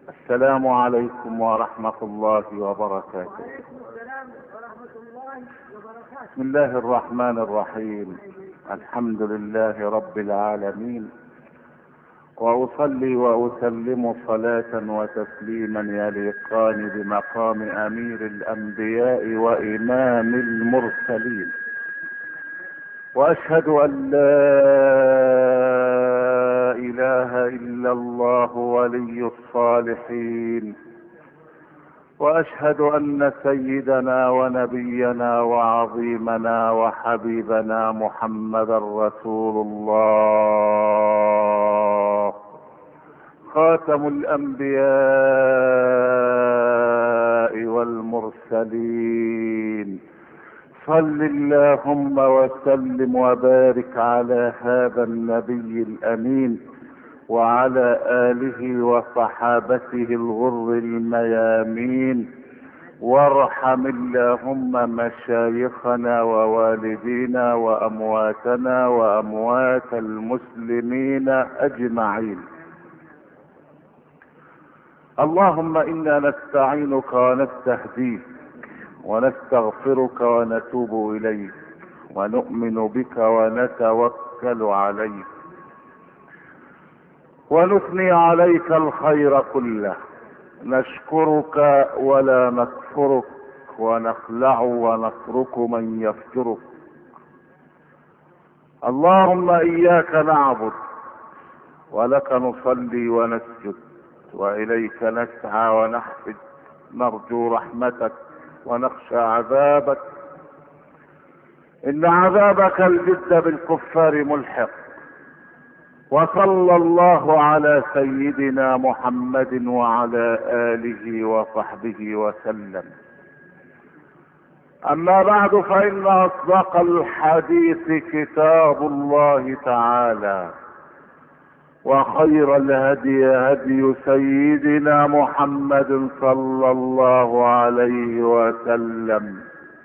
السلام عليكم ورحمة الله وبركاته. وعليكم السلام ورحمة الله وبركاته. بسم الله الرحمن الرحيم. الحمد لله رب العالمين، وأصلي وأسلم صلاة وتسليما يليقان بمقام أمير الأنبياء وإمام المرسلين، وأشهد أن لا إله إلا الله ولي الصالحين، وأشهد أن سيدنا ونبينا وعظيمنا وحبيبنا محمدا رسول الله، خاتم الأنبياء والمرسلين. صل اللهم وسلم وبارك على هذا النبي الأمين وعلى آله وصحابته الغر الميامين، وارحم اللهم مشايخنا ووالدينا وأمواتنا وأموات المسلمين أجمعين. اللهم إنا نستعينك ونستهديك ونستغفرك ونتوب إليك ونؤمن بك ونتوكل عليك ونثني عليك الخير كله، نشكرك ولا نكفرك ونخلع ونترك من يفجرك. اللهم إياك نعبد ولك نصلي ونسجد وإليك نسعى ونحفد، نرجو رحمتك ونخشى عذابك، إن عذابك الجد بالكفار ملحق. وصلى الله على سيدنا محمد وعلى آله وصحبه وسلم. أما بعد، فإن أصدق الحديث كتاب الله تعالى، وخير الهدي هدي سيدنا محمد صلى الله عليه وسلم،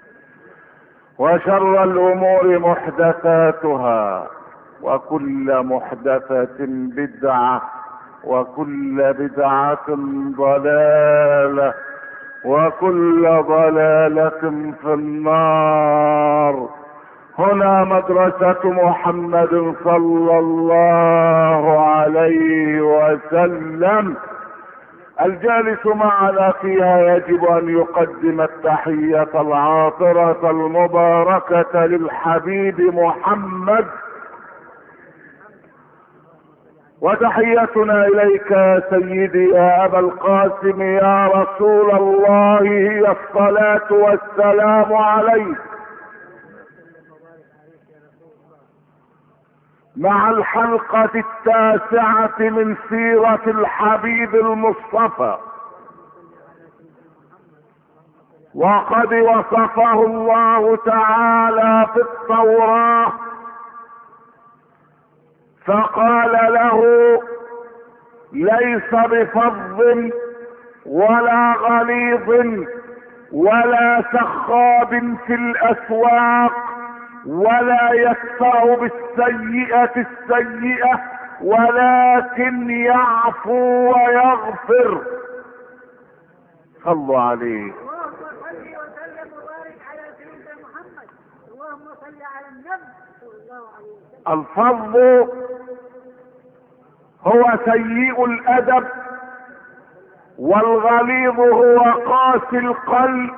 وشر الأمور محدثاتها، وكل محدثة بدعة، وكل بدعة ضلالة، وكل ضلالة في النار. هنا مدرسة محمد صلى الله عليه وسلم، الجالس معنا فيها يجب أن يقدم التحية العاطرة المباركة للحبيب محمد، وتحيتنا إليك يا سيدي يا أبا القاسم يا رسول الله هي الصلاة والسلام عليك، مع الحلقة 9 من سيرة الحبيب المصطفى. وقد وصفه الله تعالى في التوراة فقال له: ليس بفظ ولا غليظ ولا سخاب في الأسواق، ولا يدفع بالسيئة السيئة، ولكن يعفو ويغفر. صلوا عليه. اللهم صل وسلم وبارك على سيدنا محمد. اللهم صل على النبي صلى الله عليه وسلم. الفظ هو سيء الأدب، والغليظ هو قاسي القلب.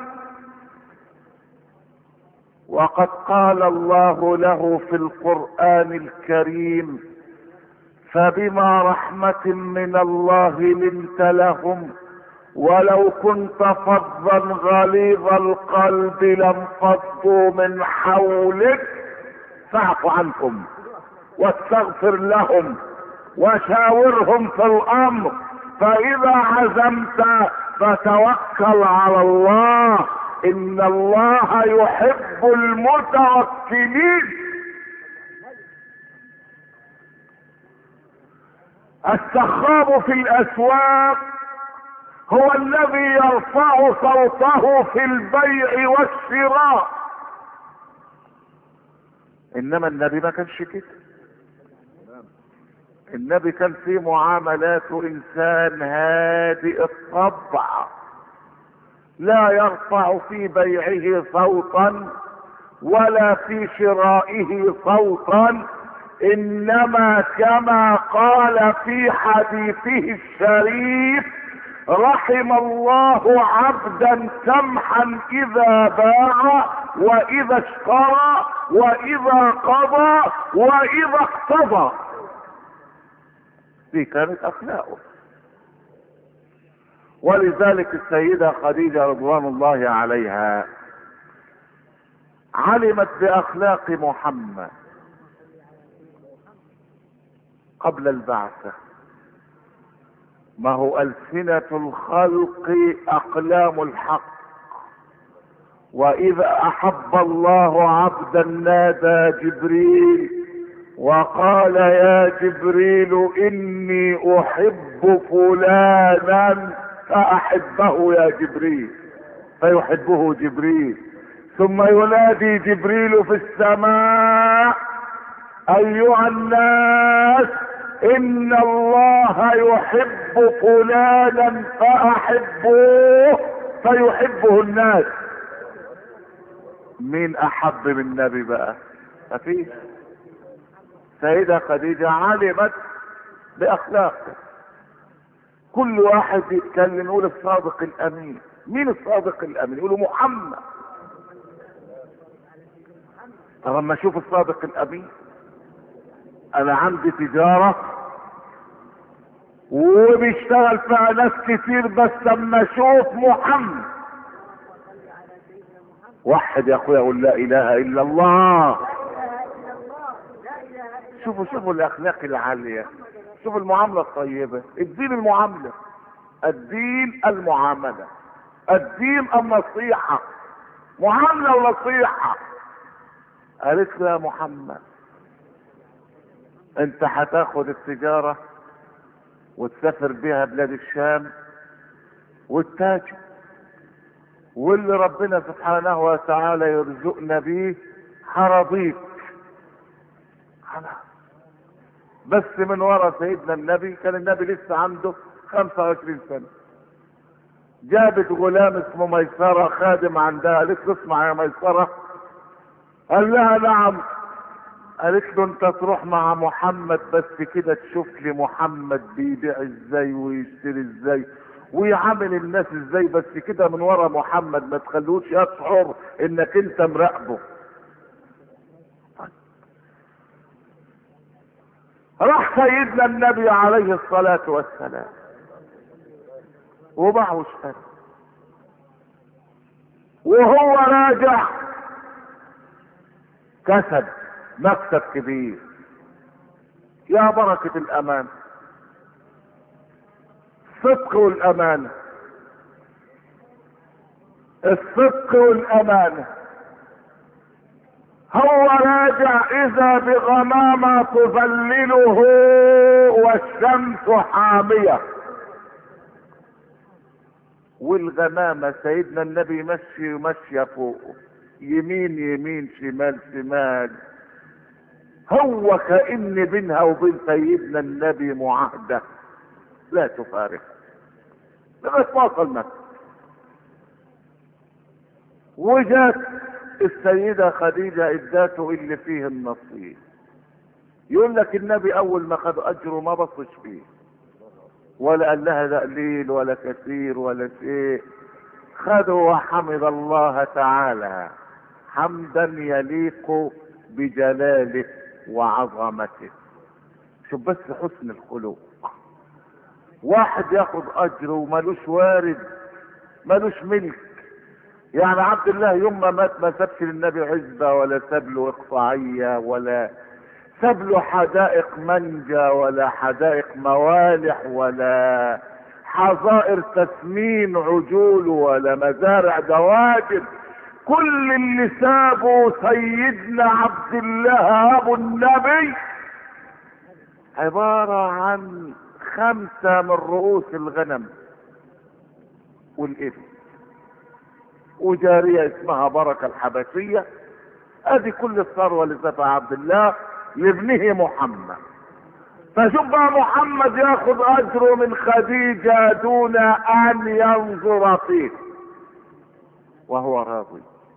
وقد قال الله له في القرآن الكريم: فبما رحمة من الله لنت لهم ولو كنت فظا غليظ القلب لانفضوا من حولك فاعف عنهم واستغفر لهم وشاورهم في الأمر، فإذا عزمت فتوكل على الله، إن الله يحب المتوكلين. السخاب في الأسواق هو الذي يرفع صوته في البيع والشراء، انما النبي ما كانش كده. النبي كان في معاملاته انسان هادئ الطبع، لا يرفع في بيعه صوتا ولا في شرائه صوتا، انما كما قال في حديثه الشريف: رحم الله عبدا سمحا اذا باع واذا اشترى واذا قضى واذا اقتضى. دي كانت اخلاقه. ولذلك السيدة خديجة رضوان الله عليها علمت باخلاق محمد قبل البعثة. ما هو ألسنة الخلق أقلام الحق، وإذا أحب الله عبدا نادى جبريل وقال: يا جبريل إني أحب فلانا فأحبه يا جبريل، فيحبه جبريل. ثم ينادي جبريل في السماء: أيها الناس إن الله يحب فلانا فأحبوه، فيحبه الناس. مين أحب من النبي بقى؟ مفيش. سيدة خديجة علمت بأخلاقه. كل واحد يتكلم يقول الصادق الأمين. مين الصادق الأمين؟ يقولوا محمد. طب اما اشوف الصادق الأمين. انا عندي تجارة وبيشتغل فيها ناس كتير، بس اما اشوف محمد وحد يا اخويا، اقول لا اله الا الله. شوفوا الاخلاق العالية، شوفوا المعاملة الطيبة. الدين المعاملة، الدين المعاملة، الدين النصيحة، معاملة ونصيحة. قالت له: يا محمد انت هتاخد التجارة وتسافر بيها بلاد الشام والتاجر، واللي ربنا سبحانه وتعالى يرزقنا بيه هرضيك. خلاص. بس من ورا سيدنا النبي، كان النبي لسه عنده 25 سنة، جابت غلام اسمه ميسرة خادم عندها. قالت له: اسمع يا ميسرة. قال لها: نعم. قالت له: انت تروح مع محمد بس كده تشوف لي محمد بيبيع ازاي ويشتري ازاي ويعامل الناس ازاي، بس كده من ورا محمد، ما تخلوش يشعر انك انت مراقبه. راح سيدنا النبي عليه الصلاة والسلام وباع واشترى، وهو راجع كسب مكسب كبير. يا بركة الأمان، الصدق والأمانة، الصدق والأمانة. هو راجع إذا بغمامة تظلله والشمس حامية. والغمامة سيدنا النبي ماشية فوقه، يمين يمين شمال شمال. هو كأن بينها وبين سيدنا النبي معاهدة لا تفارق لغاية ما وصل مكة. وجات السيدة خديجة اداته اللي فيه النصيب. يقول لك النبي اول ما خد اجره ما بصش فيه، ولا قال لها ده قليل ولا كثير ولا شيء. خده وحمد الله تعالى حمدا يليق بجلاله وعظمته. شوف بس حسن الخلق. واحد ياخد اجر ومالوش وارد، مالوش ملك. يعني عبد الله يوم ما مات ما سابش للنبي عزبة ولا ساب له اقطاعية ولا ساب له حدائق منجا ولا حدائق موالح ولا حظائر تسمين عجول ولا مزارع دواجن. كل اللي سابه سيدنا عبد الله ابو النبي عبارة عن 5 من رؤوس الغنم والإبل وجارية اسمها بركة الحبشية. ادي كل الثروة اللي سابها عبد الله لابنه محمد. فشوف بقى محمد ياخد اجره من خديجة دون ان ينظر فيه، وهو راضي،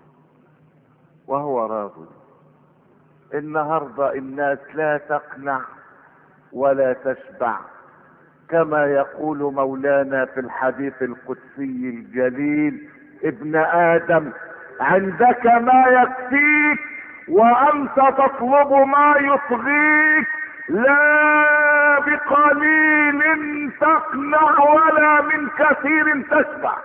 وهو راضي. النهاردة الناس لا تقنع ولا تشبع، كما يقول مولانا في الحديث القدسي الجليل: ابن آدم عندك ما يكفيك وأنت تطلب ما يطغيك، لا بقليل تقنع ولا من كثير تشبع.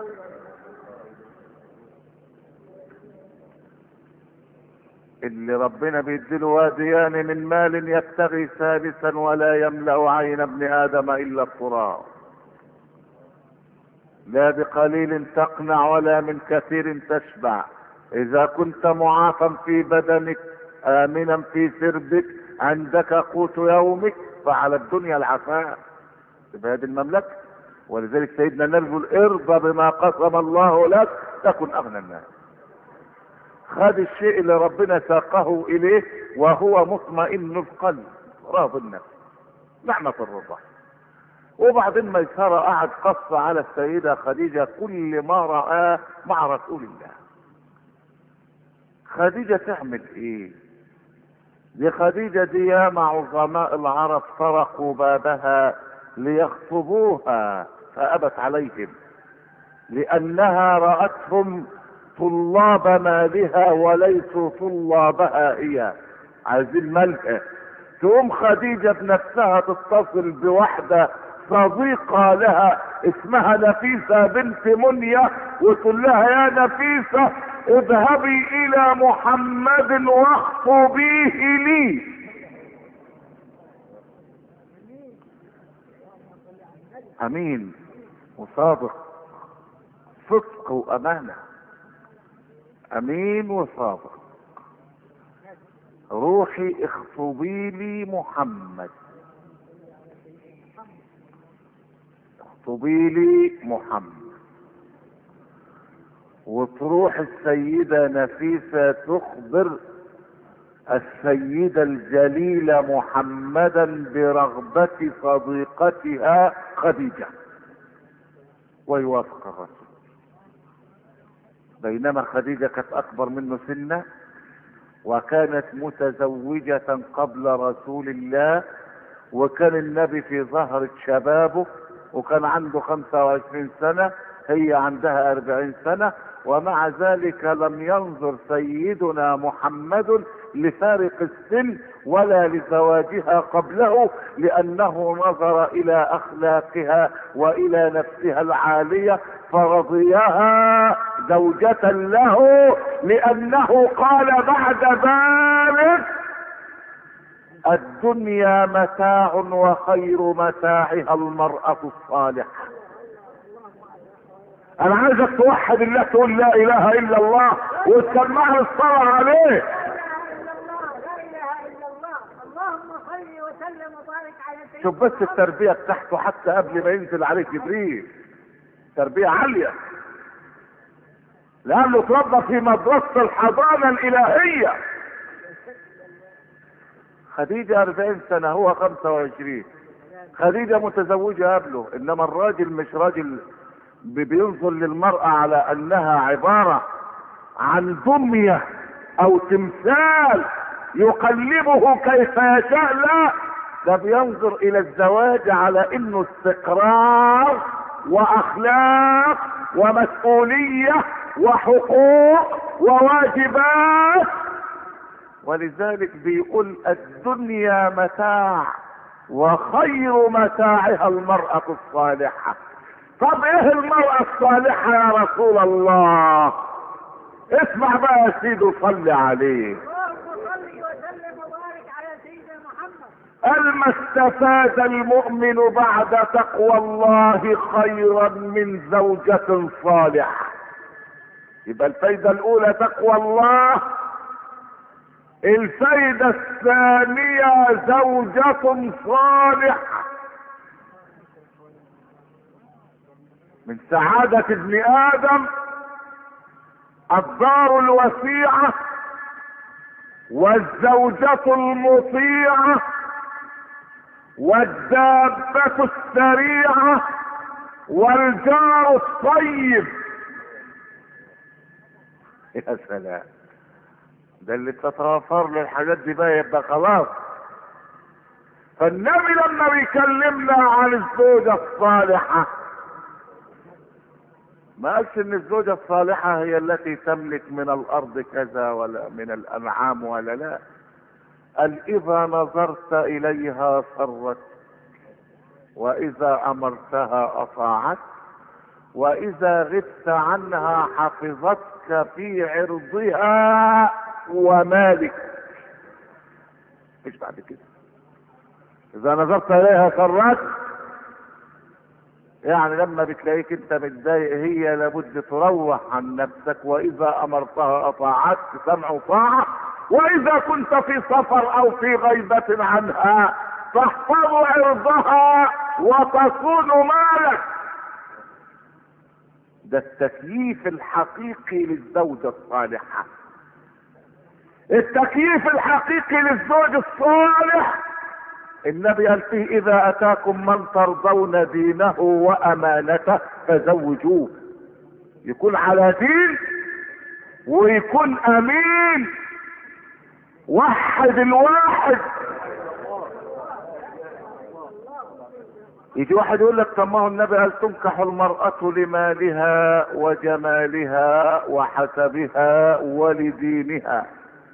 اللي ربنا بيديله واديان من مال يبتغي ثالثا ولا يملأ عين ابن آدم إلا التراب. لا بقليل تقنع ولا من كثير تشبع. إذا كنت معافى في بدنك آمنا في سربك عندك قوت يومك فعلى الدنيا العفاء بهذه المملكة. ولذلك سيدنا النبي يقول: ارضى بما قسم الله لك تكن أغنى الناس. خد الشيء اللي ربنا ساقه إليه وهو مطمئن القلب راضي النفس، نعمة الرضا. وبعدين ميسرة قعد قص على السيدة خديجة كل ما رآه مع رسول الله. خديجة تعمل ايه؟ دي خديجة دي ياما عظماء العرب طرقوا بابها ليخطبوها فأبت عليهم، لأنها رأتهم طلاب مالها وليسوا طلابها هي، عايزين مالها. تقوم خديجة بنفسها تتصل بواحدة صديقة لها اسمها نفيسة بنت منية وتقول لها: يا نفيسة اذهبي الى محمد واخطبيه لي. امين وصادق، صدق وامانة، امين وصادق. روحي اخطبي لي محمد، اخطبي لي محمد. وتروح السيدة نفيسة تخبر السيدة الجليلة محمدا برغبة صديقتها خديجة، ويوافق الرسول. بينما خديجة كانت اكبر منه سنا وكانت متزوجة قبل رسول الله، وكان النبي في ظهر شبابه وكان عنده 25 سنة، هي عندها 40 سنة، ومع ذلك لم ينظر سيدنا محمد لفارق السن ولا لزواجها قبله، لأنه نظر إلى أخلاقها وإلى نفسها العالية فرضيها زوجة له، لأنه قال بعد ذلك: الدنيا متاع وخير متاعها المرأة الصالحة. انا عايزك توحد الله، تقول لا اله الا الله وتسمعني الصلاة عليه. لا اله الا الله. اللهم صل وسلم وبارك على سيدنا. شوف بس التربية بتاعته حتى قبل ما ينزل عليه جبريل، تربية عالية، لانه اتربى في مدرسة الحضانة الالهية. خديجة 40 سنة هو 25. خديجة متزوجة قبله، انما الراجل مش راجل بينظر للمرأة على انها عبارة عن دمية او تمثال يقلبه كيف يشاء، لا، ده بينظر الى الزواج على انه استقرار واخلاق ومسؤولية وحقوق وواجبات. ولذلك بيقول: الدنيا متاع وخير متاعها المرأة الصالحة. طب ايه المرأة الصالحة يا رسول الله؟ اسمع بقى يا سيدي وصلي عليه. اللهم صل وسلم وبارك على سيدنا محمد. ألما استفاد المؤمن بعد تقوى الله خيرا من زوجة صالحة. يبقى الفايدة الأولى تقوى الله، الفايدة الثانية زوجة صالحة. من سعادة ابن آدم الدار الوسيعة والزوجة المطيعة والدابة السريعة والجار الطيب. يا سلام، ده اللي تتوفر له الحاجات دي بقى يبقى خلاص. فالنبي لما بيكلمنا عن الزوجة الصالحة ما قالش ان الزوجة الصالحة هي التي تملك من الارض كذا ولا من الانعام ولا لا. قال اذا نظرت اليها سرت، واذا امرتها اطاعت، واذا غبت عنها حفظتك في عرضها ومالك. مش بعد كده. اذا نظرت اليها سرت يعني لما بتلاقيك انت متضايق هي لابد تروح عن نفسك، واذا امرتها اطاعتك سمع وطاعه، واذا كنت في سفر او في غيبة عنها تحفظ عرضها وتصون مالك. ده التكييف الحقيقي للزوجة الصالحة. التكييف الحقيقي للزوج الصالح النبي قال فيه اذا اتاكم من ترضون دينه وامانته فزوجوه. يكون على دين ويكون امين. وحد الواحد. يجي واحد يقول لك طب ما هو النبي قال تنكح المرأة لمالها وجمالها وحسبها ولدينها.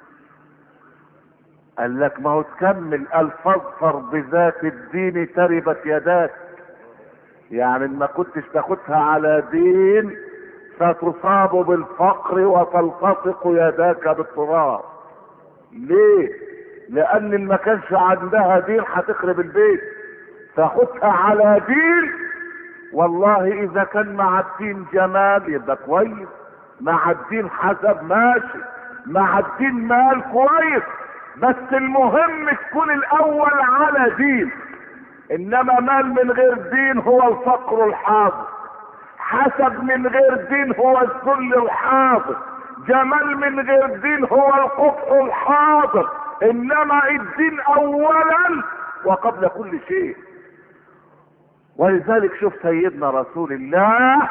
قال لك ما هو تكمل قال فاظفر بذات الدين تربت يداك. يعني ما كنتش تاخدها على دين فتصاب بالفقر وتلتصق يداك بالتراب. ليه؟ لان ما كانش عندها دين هتخرب البيت. تاخدها على دين، والله اذا كان مع الدين جمال يبقى كويس، مع الدين حسب ماشي، مع الدين مال كويس، بس المهم تكون الاول على دين. انما مال من غير دين هو الفقر الحاضر، حسب من غير دين هو الذل الحاضر، جمال من غير دين هو القبح الحاضر. انما الدين اولا وقبل كل شيء. ولذلك شوف سيدنا رسول الله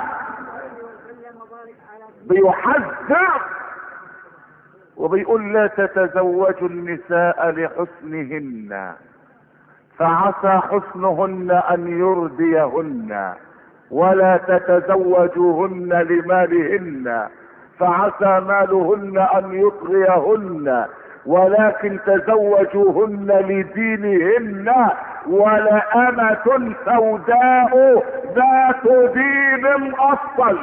بيحذر وبيقول لا تتزوجوا النساء لحسنهن فعسى حسنهن ان يرديهن، ولا تتزوجوهن لمالهن فعسى مالهن ان يطغيهن، ولكن تزوجوهن لدينهن، ولأمة سوداء ذات دين أصل.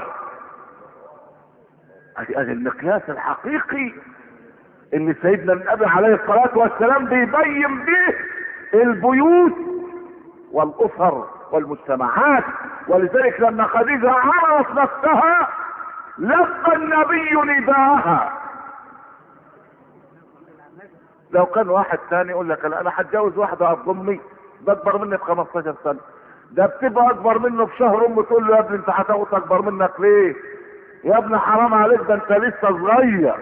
ادي المقياس الحقيقي اللي سيدنا النبي عليه الصلاة والسلام بيبين به البيوت والأسر والمجتمعات. ولذلك لما خديجة عرفت نفسها لبى النبي نداءها. لو كان واحد تاني يقول لك انا هتجوز واحدة ضمي ده اكبر مني ب15 سنة، ده بتبقى اكبر منه بشهر، امه تقول له يا ابني انت هتاخد اكبر منك ليه؟ يا ابني حرام عليك ده انت لسه صغير.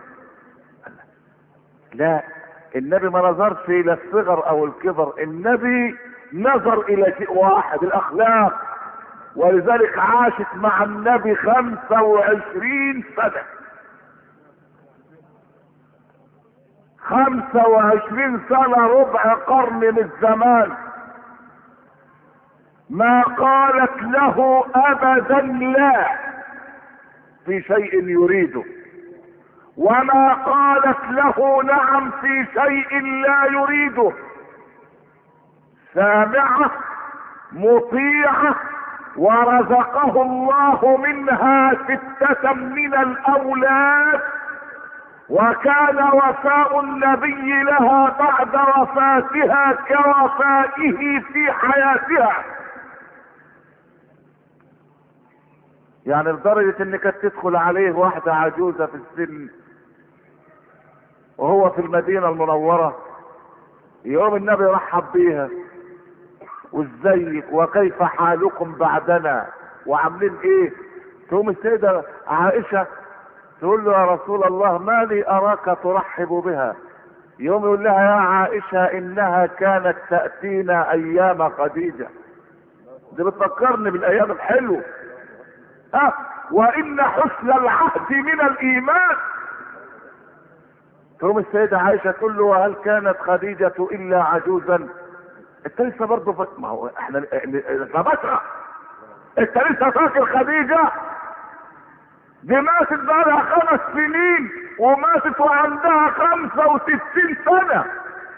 لا، النبي ما نظرش الى الصغر او الكبر، النبي نظر الى شيء واحد، الاخلاق. ولذلك عاشت مع النبي 25 سنة. 25 سنة، ربع قرن من الزمان، ما قالت له ابدا لا في شيء يريده، وما قالت له نعم في شيء لا يريده. سامعة مطيعة، ورزقه الله منها 6 من الاولاد، وكان وفاء النبي لها بعد وفاتها كوفائه في حياتها. يعني لدرجة انك تدخل عليه واحدة عجوزة في السن وهو في المدينة المنورة، يوم النبي رحب بيها، وازيك وكيف حالكم بعدنا وعاملين ايه؟ تقوم السيدة عائشة تقول له يا رسول الله ما لي اراك ترحب بها، يوم يقول لها يا عائشة انها كانت تأتينا ايام خديجة. دي بتفكرني بالايام الحلوة. وان حسن العهد من الايمان. تقوم السيدة عائشة تقول له وهل كانت خديجة الا عجوزا؟ انت لسه برضه ما هو احنا بشرة. انت لسه فاكر خديجة؟ دي ماتت بقالها 5 سنين وماتت وعندها 65 سنة.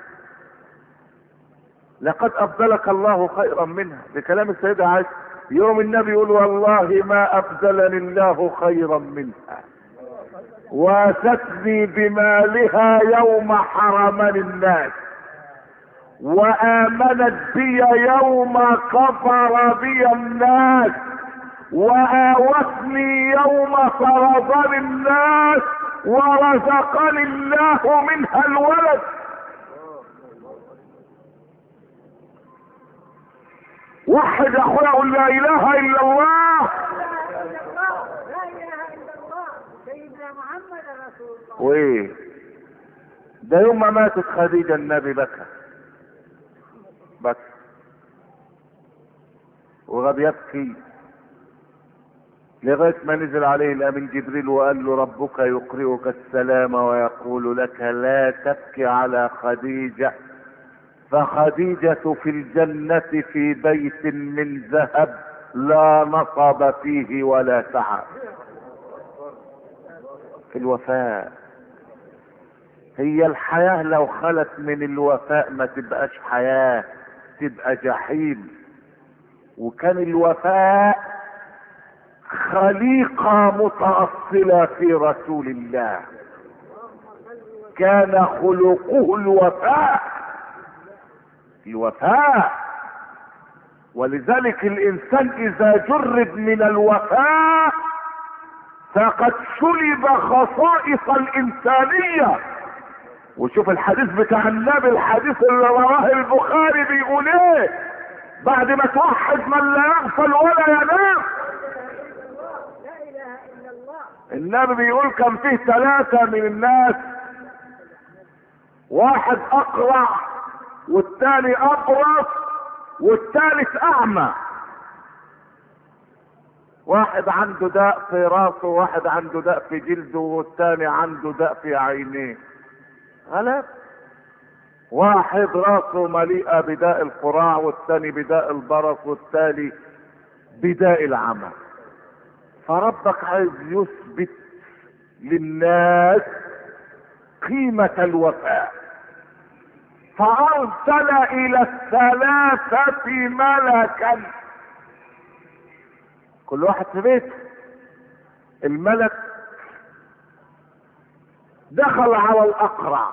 لقد ابدلك الله خيرا منها. بكلام السيدة عائشة. يوم النبي يقول والله ما ابدلني الله خيرا منها واتتني بمالها يوم حرمني الناس وآمنت بي يوم كفر بي الناس وآوتني يوم طردني الناس ورزقني الله منها الولد. وحد يا اخويا قل لا اله الا الله. لا اله الا الله سيدنا محمد رسول الله. وايه ده يوم ما ماتت خديجة النبي بكى وغاب يبكي لغاية ما نزل عليه الامين جبريل وقال له ربك يقرئك السلام ويقول لك لا تبكي على خديجة فخديجة في الجنة في بيت من ذهب لا نصب فيه ولا تعب. في الوفاء. هي الحياة لو خلت من الوفاء ما تبقاش حياة، تبقى جحيم. وكان الوفاء خليقة متأصلة في رسول الله. كان خلقه الوفاء. الوفاء. ولذلك الانسان اذا جرد من الوفاء فقد سلب خصائص الانسانية. وشوف الحديث بتاع النبي، الحديث اللي رواه البخاري بيقول ايه بعد ما توحد من لا يغفل ولا ينام. لا اله الا الله. النبي بيقول كان فيه 3 من الناس، واحد اقرع والتاني ابرص والثالث اعمى. واحد عنده داء في راسه وواحد عنده داء في جلده والثاني عنده داء في عينيه. غلط. واحد راسه مليئة بداء القراع والثاني بداء البرص والثاني بداء العمى. فربك عايز يثبت للناس قيمة الوفاء فأرسل إلى 3 ملكا، كل واحد في بيته. الملك دخل على الأقرع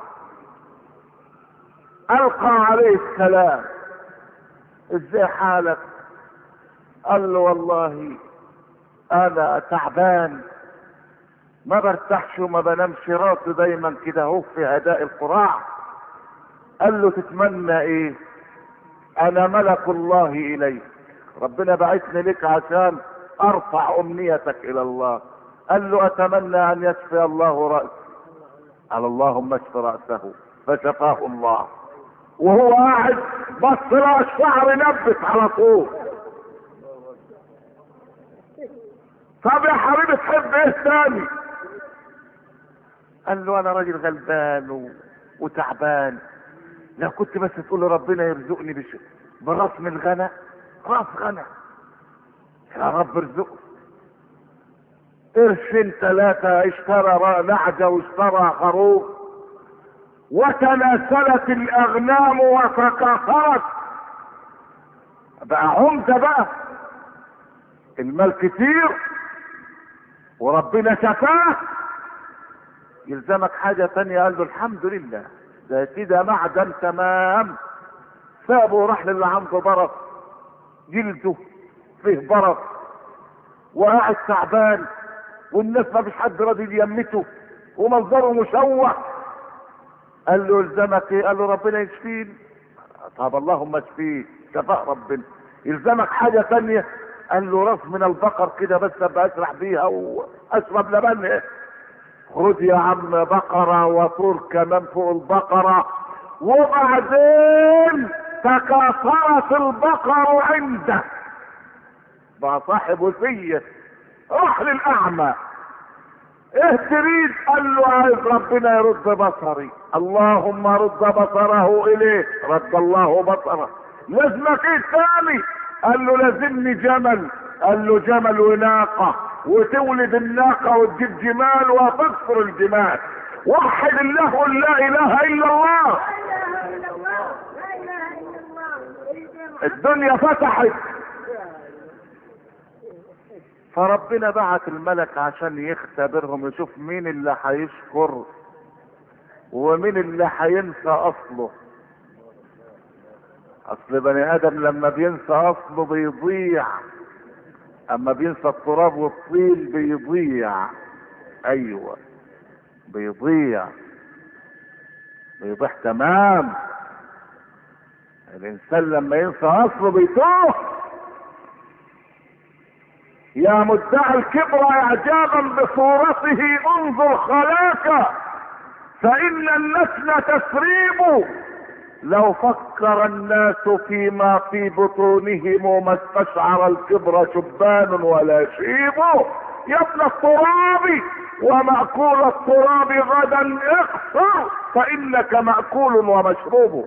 ألقى عليه السلام، ازاي حالك؟ قال له والله انا تعبان ما برتاحش وما بنامش، راسي دايما كده اهو في هداء القراع. قال له تتمنى ايه؟ انا ملك الله اليك، ربنا بعثني لك عشان ارفع امنيتك الى الله. قال له اتمنى ان يشفي الله رأسي. قال اللهم اشف رأسه فشفاه الله. وهو قاعد بص له الشعر نبت على طول. طب يا حبيبي تحب ايه تاني؟ قال له انا راجل غلبان وتعبان، لو كنت بس تقول ربنا يرزقني براس من الغنى، راس غنى يا رب ارزقه. قرشين 3 اشترى نعجة واشترى خروف وتناسلت الاغنام وتكاثرت، بقى عمدة بقى، المال كتير وربنا شفاه. يلزمك حاجة تانية؟ قال له الحمد لله ده كده معدن تمام. سابه وراح للي عنده برص، جلده فيه برص وقاعد تعبان والناس ما فيش حد راضي يمته ومنظره مشوه. قال له يلزمك ايه؟ قال له ربنا يشفيني. طب اللهم اشفيه، شفاء ربنا. يلزمك حاجة تانية؟ قال له راس من البقر كده بس ابقى اسرح بيها واشرب لبنها. خد يا عم بقرة وطور كمان فوق البقرة. وبعدين تكاثرت البقر عنده، بقى صاحب وصية. راح للأعمى، ايه تريد؟ قال له عايز ربنا يرد بصري. اللهم رد بصره اليه. رد الله بصره. لازمك ايه تاني؟ قال له لازمني جمل. قال له جمل وناقة، وتولد الناقة وتجيب جمال وتكسر الجمال. وحد الله قل لا اله الا الله. لا اله الا الله، لا اله الا الله. الدنيا فتحت. فربنا بعت الملك عشان يختبرهم، يشوف مين اللي هيشكر ومين اللي هينسى اصله. اصل بني ادم لما بينسى اصله بيضيع، اما بينسى التراب والطين بيضيع. ايوه بيضيع تمام. الانسان لما ينسى اصله بيتوه. يا مدعي الكبر اعجابا بصورته انظر خلاك، فان النسل تسريب. لو فكر الناس فيما في بطونهم ما استشعر الكبر شبان ولا شيب. يا ابن التراب ومأكول التراب غدا اقصر، فانك مأكول ومشروب.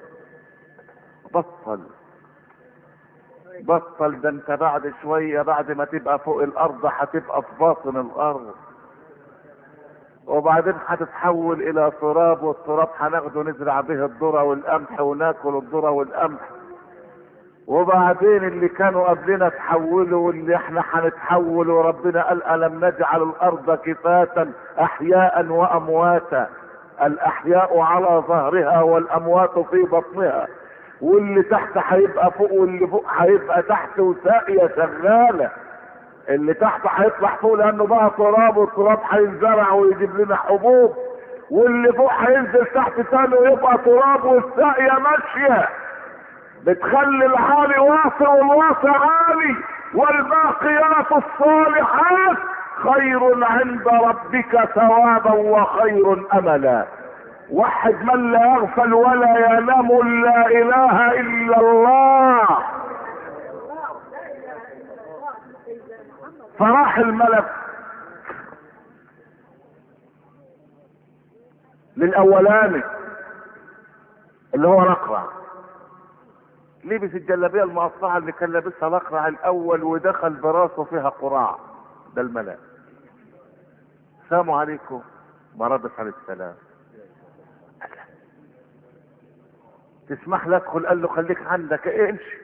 بطل ده انت بعد شوية، بعد ما تبقى فوق الارض هتبقى في باطن الارض، وبعدين هتتحول الى تراب، والتراب هناخده نزرع به الذرة والقمح وناكل الذرة والقمح. وبعدين اللي كانوا قبلنا تحولوا واللي احنا هنتحول. وربنا قال ألم نجعل الارض كفاتا احياء وامواتا. الاحياء على ظهرها والاموات في بطنها. واللي تحت هيبقى فوق واللي فوق هيبقى تحت، وساقية شغالة. اللي تحت هيطلع فوق لانه بقى تراب، والتراب هينزرع ويجيب لنا حبوب. واللي فوق هينزل تحت تاني ويبقى تراب، والساقية ماشية بتخلي العالي واصل والواصل عالي. والباقيات الصالحات خير عند ربك ثوابا وخير املا. وحد من لا يغفل ولا ينام. لا اله الا الله. فراح الملك للاولاني اللي هو الاقرع، لبس الجلابيه المقطعه اللي كان لابسها الاقرع الاول، ودخل براسه فيها قراع. ده الملك. السلام عليكم. ما ردش عليه السلام. تسمح لي ادخل؟ قال له خليك عندك. ايه امشي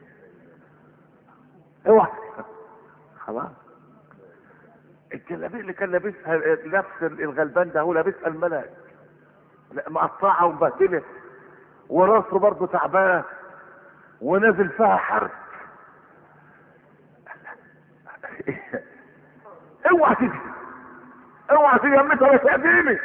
اوعى. خلاص الجلابيه اللي كان لابسها نفس الغلبان ده هو لابسها الملك، مقطعه ومبهدله، وراسه برضه تعبان ونازل فيها حرب. اوعى تيجي، اوعى تيجي يا عمتي ولا تأذيني.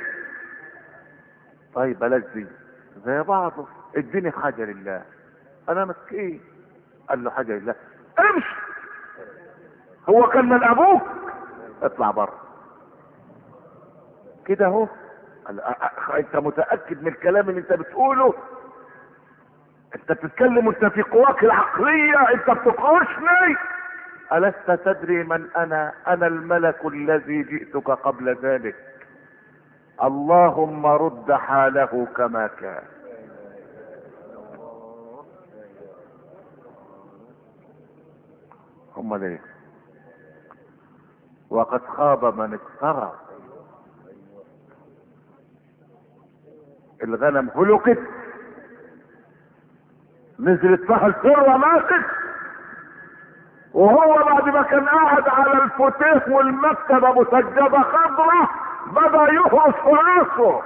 طيب بلاش دي زي بعضه. اديني حاجه لله، انا مسكين. قال له حاجه لله. امشي. هو كان من ابوك؟ اطلع بره كده اهو. انت متاكد من الكلام اللي انت بتقوله؟ انت بتتكلم وانت في قواك العقليه، انت بتقرشني. ألست تدري من انا؟ انا الملك الذي جئتك قبل ذلك. اللهم رد حاله كما كان. هم ليه؟ وقد خاب من افترى. الغنم هلكت، نزلت فيها السرة ماتت، وهو بعد ما كان قاعد على الفتيح والمكتبة مسجدة خضرة بدأ يهرس في راسه.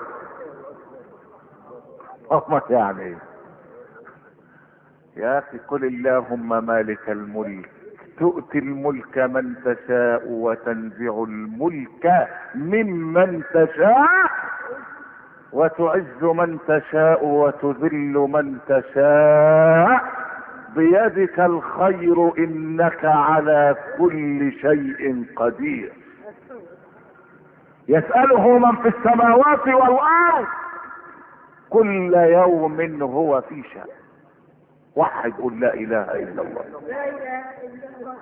يعني يا اخي قل اللهم مالك الملك تؤتي الملك من تشاء وتنزع الملك ممن تشاء وتعز من تشاء وتذل من تشاء بيدك الخير انك على كل شيء قدير. يسأله من في السماوات والارض كل يوم هو في شأن. وحد قل لا اله الا الله. لا اله الا الله.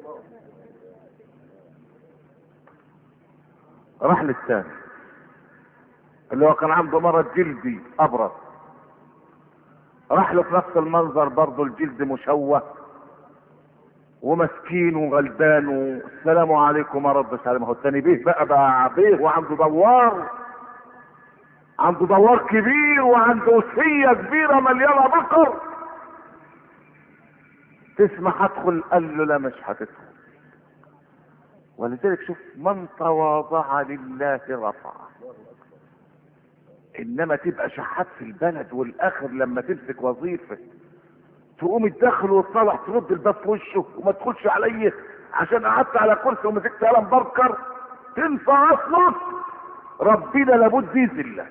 راح للثاني اللي هو كان عنده مرض جلدي ابرص، راح له في نفس المنظر برضه، الجلد مشوه ومسكين وغلبان، والسلام عليكم ما ردش عليه. ما هو الثاني بيه بقى عبيه وعنده دوار، عنده دوار كبير وعنده وصيه كبيره مليانه بقر. تسمح ادخل؟ قال له لا مش هتدخل. ولذلك شوف، من تواضع لله رفعه. انما تبقى شحات في البلد والاخر لما تمسك وظيفه تقوم تدخل وتطلع ترد الباب في وشه وما تدخلش عليه عشان قعدت على كرسي ومسكت قلم بركر، تنسى اصلك. ربنا لابد يذله.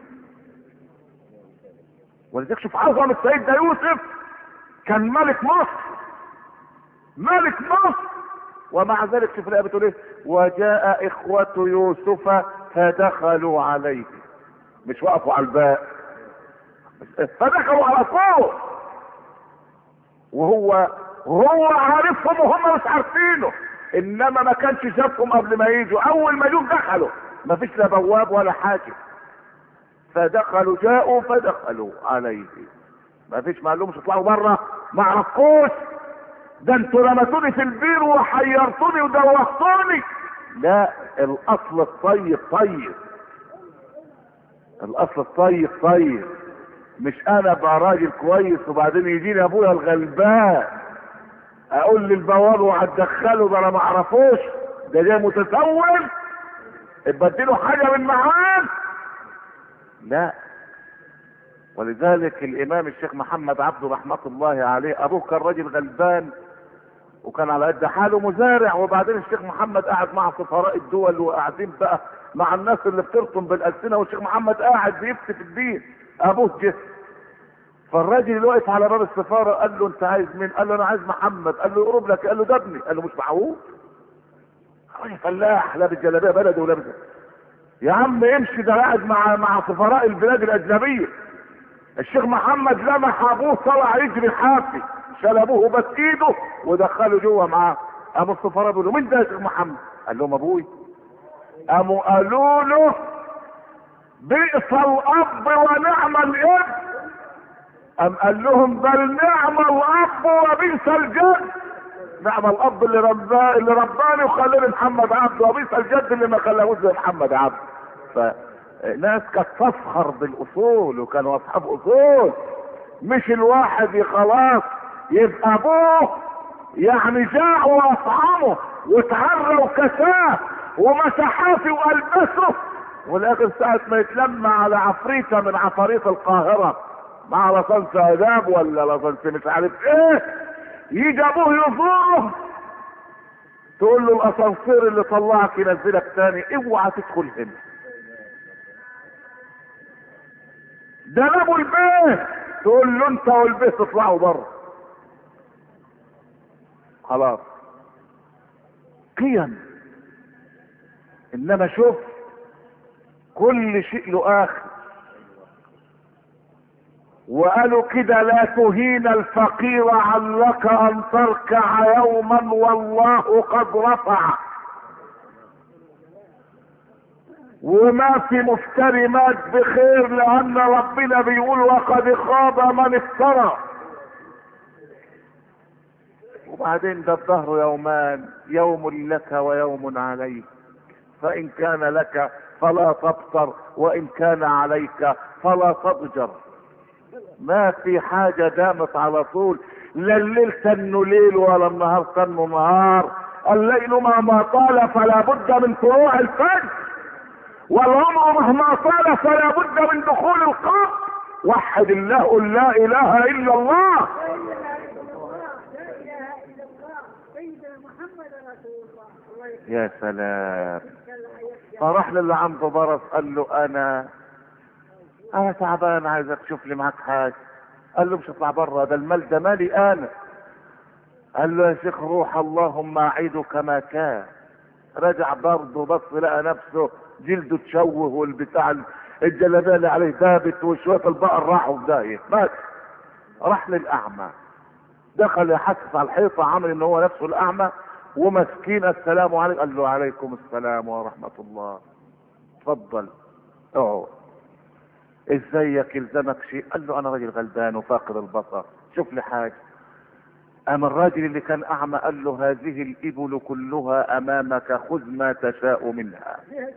ولذلك شوف عظمه سيدنا يوسف، كان ملك مصر، ملك مصر، ومع ذلك شوف الايه بتقول ايه؟ وجاء اخوة يوسف فدخلوا عليه. مش وقفوا على الباب، فدخلوا على طول، وهو عارفهم وهم مش عارفينه. انما ما كانش شافهم قبل ما يجوا، اول ما يجوا دخلوا، ما فيش لا بواب ولا حاجه. فدخلوا، جاءوا فدخلوا عليه. ما فيش، ما قالهمش اطلعوا بره، ما عرفوش. ده انتوا رمتوني في البير وحيرتوني ودوختوني. لا، الاصل الطيب طيب، الاصل الطيب طيب. مش انا ابقى راجل كويس وبعدين يجيني ابويا الغلبان اقول للبواب وهتدخله، ده انا ما اعرفوش، ده جاي متسول ابدله حاجه من معاه. لا. ولذلك الامام الشيخ محمد عبده رحمه الله عليه، ابوه كان راجل غلبان وكان على قد حاله مزارع، وبعدين الشيخ محمد قاعد مع سفراء الدول وقاعدين بقى مع الناس اللي بترسم بالالسنه، والشيخ محمد قاعد بيفتي في الدين. ابوه جه، فالراجل اللي واقف على باب السفاره قال له انت عايز مين؟ قال له انا عايز محمد. قال له يقرب لك؟ قال له ده ابني. قال له مش معقول، راجل فلاح لابس جلابيه بلدي ولابس. يا عم امشي، ده قاعد مع سفراء البلاد الاجنبيه. الشيخ محمد لمح ابوه طلع يجري حافي، شال ابوه بس ايده ودخله جوه معاه. ابو السفراء بيقول له مين ده يا شيخ محمد؟ قال لهم ابوي. قاموا قالوا له بئس الاب ونعم الابن. قام قال لهم بل نعم الاب وبئس الجد. نعم الاب اللي رباني وخلاني محمد عبده، وبئس الجد اللي ما خلاهوش زي محمد عبده. فناس كانت تفخر بالاصول وكانوا اصحاب اصول، مش الواحد خلاص يبقى ابوه يعني جاع واطعمه وتعرى وكساه ومسحافي والبسه، ولكن ساعة ما يتلم على عفريته من عفاريت القاهرة مع لصنص اداب ولا لصنص مش عارف ايه، يجي ابوه يزوره تقول له الاسانسير اللي طلعك ينزلك تاني، اوعى تدخل هنا. ده ابو البيت تقول له انت والبيت تطلعوا بره. خلاص قيم. انما شوف كل شيء له اخر، وقالوا كده لا تهين الفقير علك ان تركع يوما والله قد رفع. وما في مفتري مات بخير، لان ربنا بيقول وقد خاب من افترى. وبعدين ده الدهر يومان، يوم لك ويوم عليك، فان كان لك فلا تبصر وان كان عليك فلا تضجر. ما في حاجة دامت على طول، لا الليل تنه ليل ولا النهار تنه نهار. الليل مهما طال فلا بد من طلوع الفجر، والعمر مهما طال فلا بد من دخول القبر. وحد الله، قل لا اله الا الله. لا اله الا الله، لا اله الا الله، سيدنا محمد رسول الله. الله يكرمك. يا سلام. يا فراح للي عنده برص قال له انا تعبان عايزك تشوف لي معاك حاجه. قال له مش هطلع بره، ده المال ده مالي انا. قال له يا شيخ روح اللهم اعيده كما كان. رجع برضه بص لقى نفسه جلده تشوه والبتاع الجلابيه اللي عليه دابت وشويه البقر راحوا في داهيه، مات. راح للاعمى، دخل يحسس على الحيطه، عمل ان هو نفسه الاعمى، ومسكين السلام عليكم، قال له عليكم السلام ورحمه الله، اتفضل اقعد، ازيك يلزمك شيء؟ قال له انا راجل غلبان وفاقد البصر، شوف لي حاجه. قام الراجل اللي كان اعمى قال له هذه الابل كلها امامك، خذ ما تشاء منها.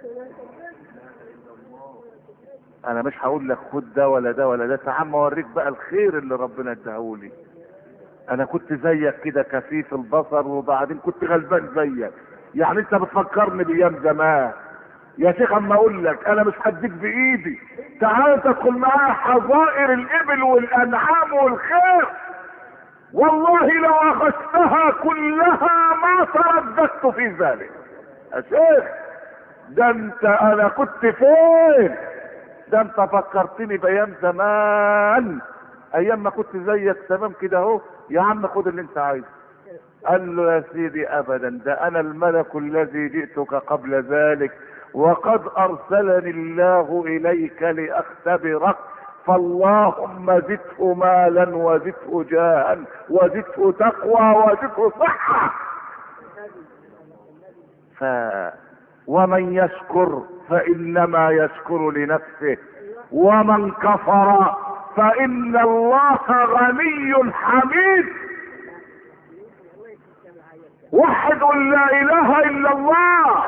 انا مش هقول لك خد ده ولا ده ولا ده، تعال اوريك بقى الخير اللي ربنا اداهولي. انا كنت زيك كده كفيف البصر، وبعدين كنت غلبان زيك، يعني انت بتفكرني بايام زمان يا شيخ. اما اقول لك انا مش هديك بايدي، تعال تدخل معايا حظائر الابل والانعام والخير، والله لو اخذتها كلها ما ترددت في ذلك. يا شيخ ده انت، انا كنت فين؟ ده انت فكرتني بايام زمان، ايام ما كنت زيك تمام كده اهو. يا عم خد اللي انت عايزه. قال له يا سيدي ابدا، ده انا الملك الذي جئتك قبل ذلك، وقد ارسلني الله اليك لاختبرك، فاللهم زده مالا وزده جاها وزده تقوى وزده صحة. ومن يشكر فانما يشكر لنفسه، ومن كفر فان الله غني حميد. وحد لا اله الا الله.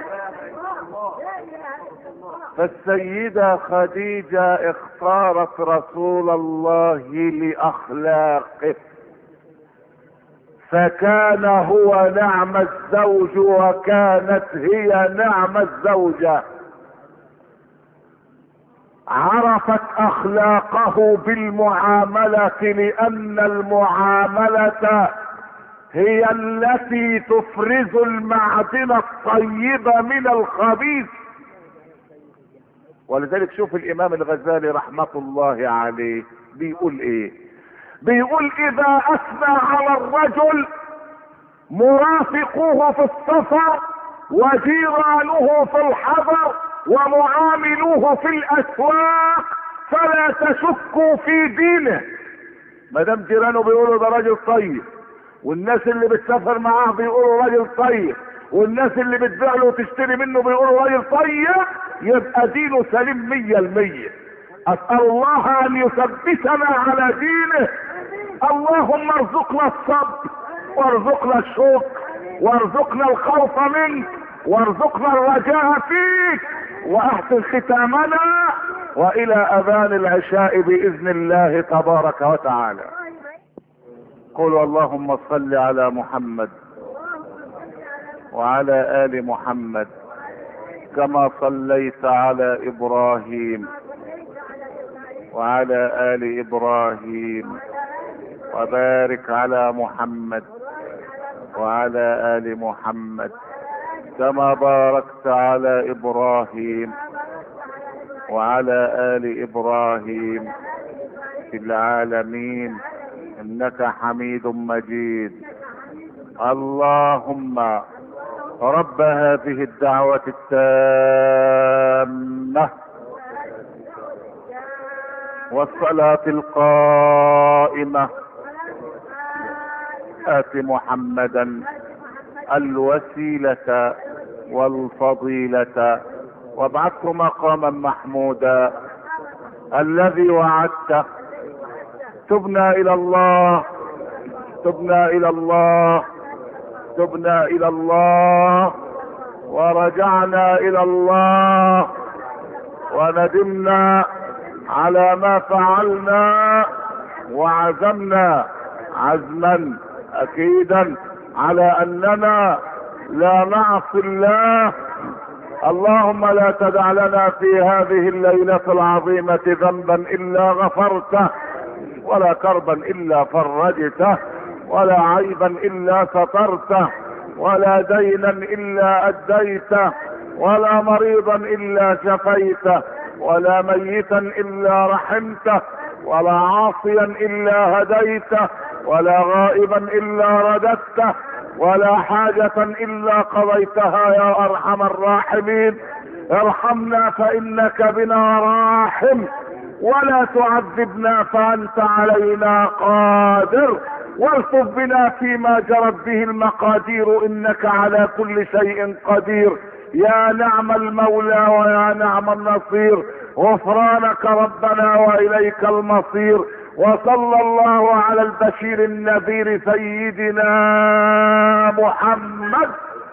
فالسيدة خديجة اختارت رسول الله لأخلاقه، فكان هو نعم الزوج وكانت هي نعم الزوجة. عرفت أخلاقه بالمعاملة، لأن المعاملة هي التي تفرز المعدن الطيب من الخبيث. ولذلك شوف الامام الغزالي رحمة الله عليه بيقول ايه؟ بيقول اذا اثنى على الرجل مرافقوه في السفر وجيرانه في الحضر ومعاملوه في الاسواق فلا تشكوا في دينه. ما دام جيرانه بيقولوا ده راجل طيب، والناس اللي بتسافر معاه بيقولوا راجل طيب، والناس اللي بتبيع له وتشتري منه بيقولوا راجل طيب، يبقى دينه سليم 100%. اسأل الله ان يثبتنا على دينه. اللهم ارزقنا الصبر وارزقنا الشكر وارزقنا الخوف منك وارزقنا الرجاء فيك، واحسن ختامنا والى اذان العشاء باذن الله تبارك وتعالى. قولوا اللهم صل على محمد وعلى آل محمد كما صليت على إبراهيم وعلى آل إبراهيم، وبارك على محمد وعلى آل محمد كما باركت على إبراهيم وعلى آل إبراهيم في العالمين إنك حميد مجيد. اللهم رب هذه الدعوة التامة والصلاة القائمة آت محمدا الوسيلة والفضيلة وابعثه مقاما محمودا الذي وعدته. تبنا إلى الله، تبنا إلى الله، تبنا إلى الله، ورجعنا إلى الله، وندمنا على ما فعلنا، وعزمنا عزما أكيدا على أننا لا نعصي الله. اللهم لا تدع لنا في هذه الليلة العظيمة ذنبا إلا غفرته، ولا كربا إلا فرجته، ولا عيبا إلا سترته، ولا دينا إلا أديته، ولا مريضا إلا شفيته، ولا ميتا إلا رحمته، ولا عاصيا إلا هديته، ولا غائبا إلا رددته، ولا حاجة إلا قضيتها يا أرحم الراحمين. ارحمنا فإنك بنا راحم، ولا تعذبنا فأنت علينا قادر، والطف بنا فيما جرت به المقادير، إنك على كل شيء قدير. يا نعم المولى ويا نعم النصير، غفرانك ربنا وإليك المصير. وصلى الله على البشير النذير سيدنا محمد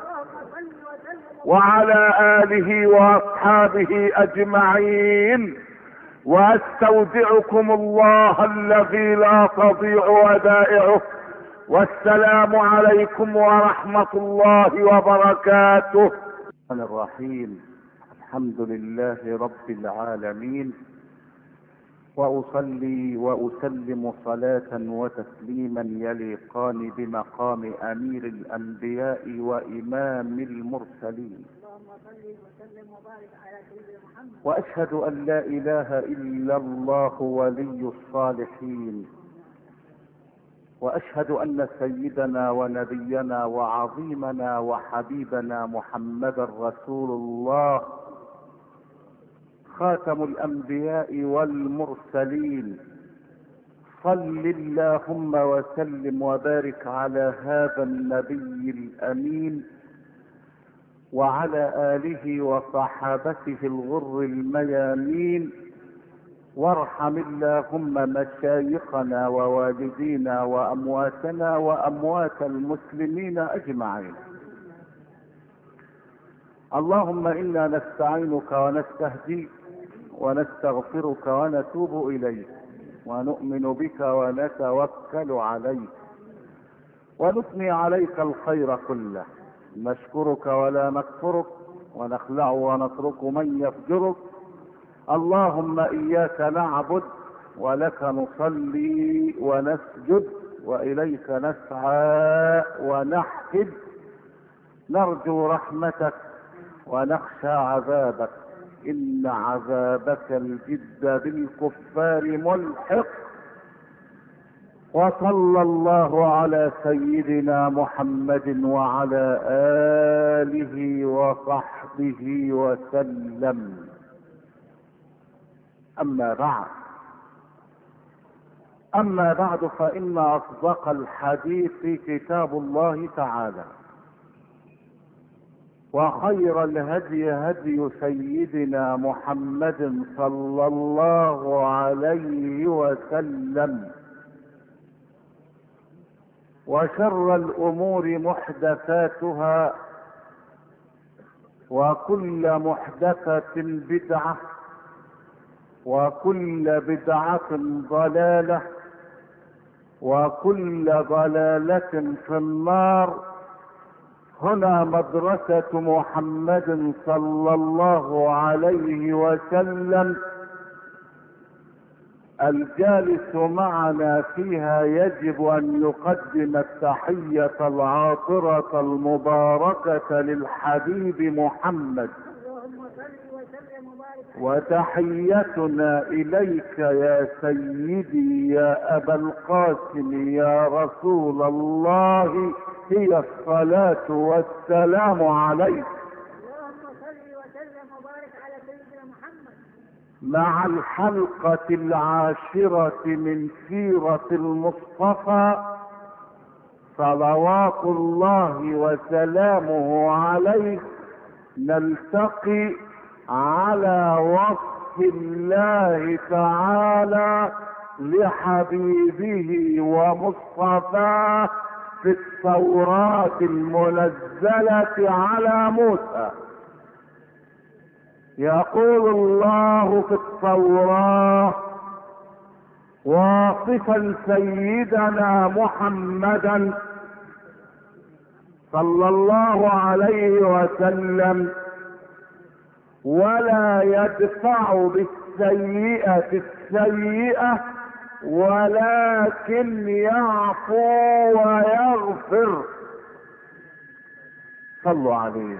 وعلى آله وأصحابه أجمعين. واستودعكم الله الذي لا تضيع ودائعه، والسلام عليكم ورحمة الله وبركاته. الرحيم. الحمد لله رب العالمين، وأصلي وأسلم صلاة وتسليما يليقان بمقام أمير الأنبياء وإمام المرسلين. وأشهد أن لا إله إلا الله ولي الصالحين، وأشهد أن سيدنا ونبينا وعظيمنا وحبيبنا محمدا رسول الله، خاتم الأنبياء والمرسلين. صل اللهم وسلم وبارك على هذا النبي الأمين وعلى آله وصحابته الغر الميامين، وارحم اللهم مشايخنا ووالدينا وأمواتنا وأموات المسلمين أجمعين. اللهم إنا نستعينك ونستهديك ونستغفرك ونتوب إليك، ونؤمن بك ونتوكل عليك، ونثني عليك الخير كله، نشكرك ولا نكفرك، ونخلع ونترك من يفجرك. اللهم إياك نعبد ولك نصلي ونسجد وإليك نسعى ونحفد، نرجو رحمتك ونخشى عذابك، إن عذابك الجد بالكفار ملحق. وصلى الله على سيدنا محمد وعلى آله وصحبه وسلم. أما بعد فإن أصدق الحديث كتاب الله تعالى، وخير الهدي هدي سيدنا محمد صلى الله عليه وسلم، وشر الأمور محدثاتها، وكل محدثة بدعة، وكل بدعة ضلالة، وكل ضلالة في النار. هنا مدرسة محمد صلى الله عليه وسلم، الجالس معنا فيها يجب أن يقدم التحية العاطرة المباركة للحبيب محمد، وتحيتنا إليك يا سيدي يا أبا القاسم يا رسول الله هي الصلاة والسلام عليك. اللهم صل وسلم وبارك على سيدنا محمد. مع الحلقة العاشرة من سيرة المصطفى صلوات الله وسلامه عليه، نلتقي على وصف الله تعالى لحبيبه ومصطفاه في التوراة المنزلة على موسى. يقول الله في التوراة واصفا سيدنا محمدا صلى الله عليه وسلم: ولا يدفع بالسيئة السيئة ولكن يعفو ويغفر. صلوا عليه.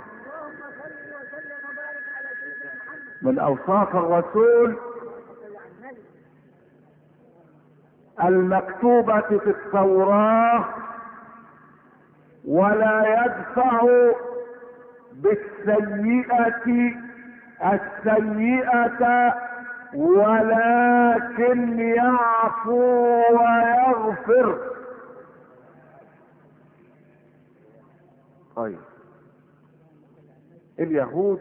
من اوصاف الرسول المكتوبة في التوراة: ولا يدفع بالسيئة السيئة ولكن يعفو ويغفر. طيب اليهود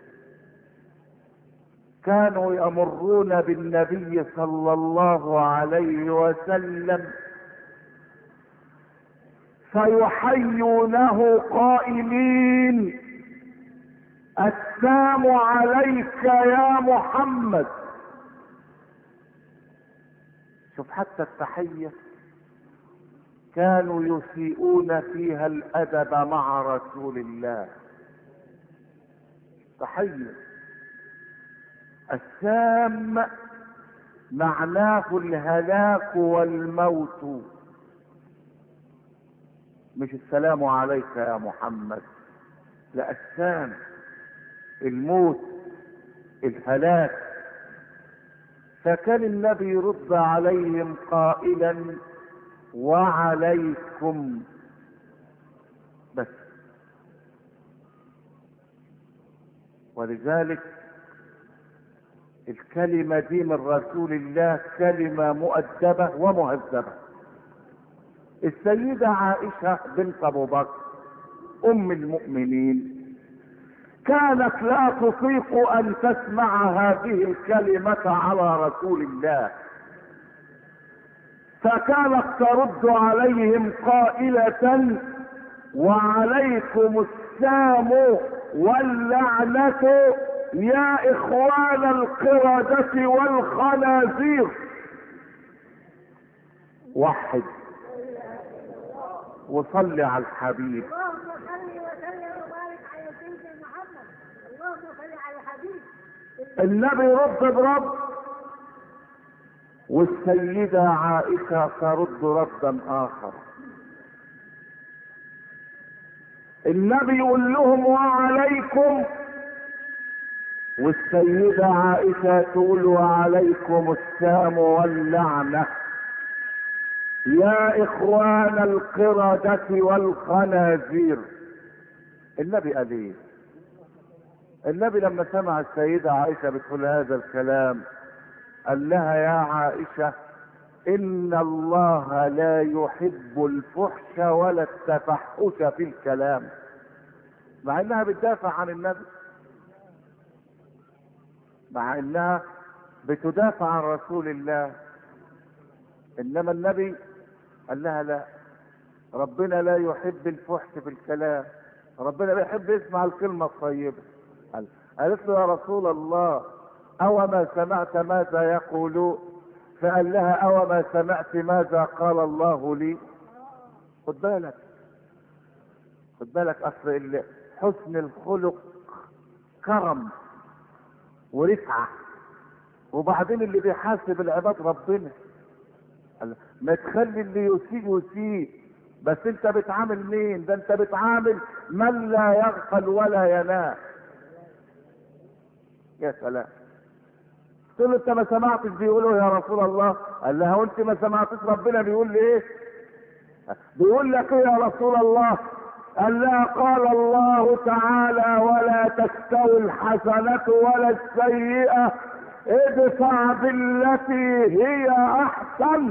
كانوا يمرون بالنبي صلى الله عليه وسلم فيحيونه قائلين السلام عليك يا محمد. شوف حتى التحية كانوا يسيئون فيها الأدب مع رسول الله. تحية السام معناه الهلاك والموت، مش السلام عليك يا محمد، لا، السام الموت الهلاك. فكان النبي يرد عليهم قائلا وعليكم بس. ولذلك الكلمة دي من رسول الله كلمة مؤدبة ومهذبة. السيدة عائشة بنت ابو بكر ام المؤمنين كانت لا تطيق ان تسمع هذه الكلمة على رسول الله، فكانت ترد عليهم قائلة وعليكم السام واللعنة يا اخوان القردة والخنازير. وحد وصلي على الحبيب. اللهم صل وسلم وبارك على سيدنا محمد. اللهم صل على الحبيب. النبي رد برد، والسيدة عائشة ترد ردا اخر. النبي يقول لهم وعليكم، والسيدة عائشة تقول وعليكم السام واللعنة يا اخوان القردة والخنازير. النبي قال ايه؟ النبي لما سمع السيدة عائشة بتقول هذا الكلام قال لها يا عائشة ان الله لا يحب الفحش ولا التفحش في الكلام. مع انها بتدافع عن النبي، مع انها بتدافع عن رسول الله، انما النبي قال لها لا، ربنا لا يحب الفحش في الكلام، ربنا بيحب يسمع الكلمة الطيبة. قالت له يا رسول الله او ما سمعت ماذا يقولون؟ فقال لها او ما سمعت ماذا قال الله لي؟ خد بالك، خد بالك، اصل حسن الخلق كرم ورفعة، وبعدين اللي بيحاسب العباد ربنا. ما تخلي اللي يسيء يسيء، بس انت بتعامل مين؟ ده انت بتعامل من لا يغفل ولا ينام. يا سلام. قلت له انت ما سمعتش بيقولوا يا رسول الله؟ قال لها وانت ما سمعتش ربنا بيقول لي ايه؟ بيقول لك ايه يا رسول الله؟ قال لها قال الله تعالى ولا تستوي الحسنة ولا السيئة ادفع بالتي هي احسن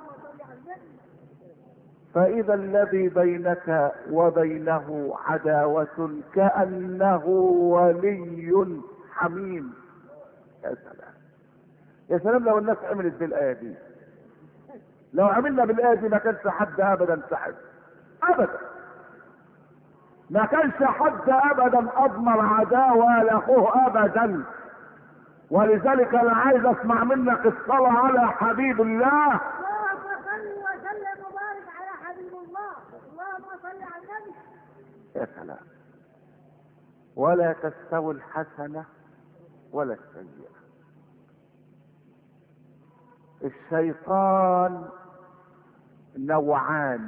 فاذا الذي بينك وبينه عداوة كأنه ولي حميم. يا سلام، يا سلام لو الناس عملت بالآية دي. لو عملنا بالآية دي ما كانش حد ابدا سحب، ابدا ما كانش حد ابدا اضمر عداوة لاخوه ابدا. ولذلك انا عايز اسمع منك الصلاة على حبيب الله. اللهم صل وسلم وبارك على حبيب الله. اللهم صل على النبي. يا سلام. ولا تستوي الحسنة ولا السيئة. الشيطان نوعان،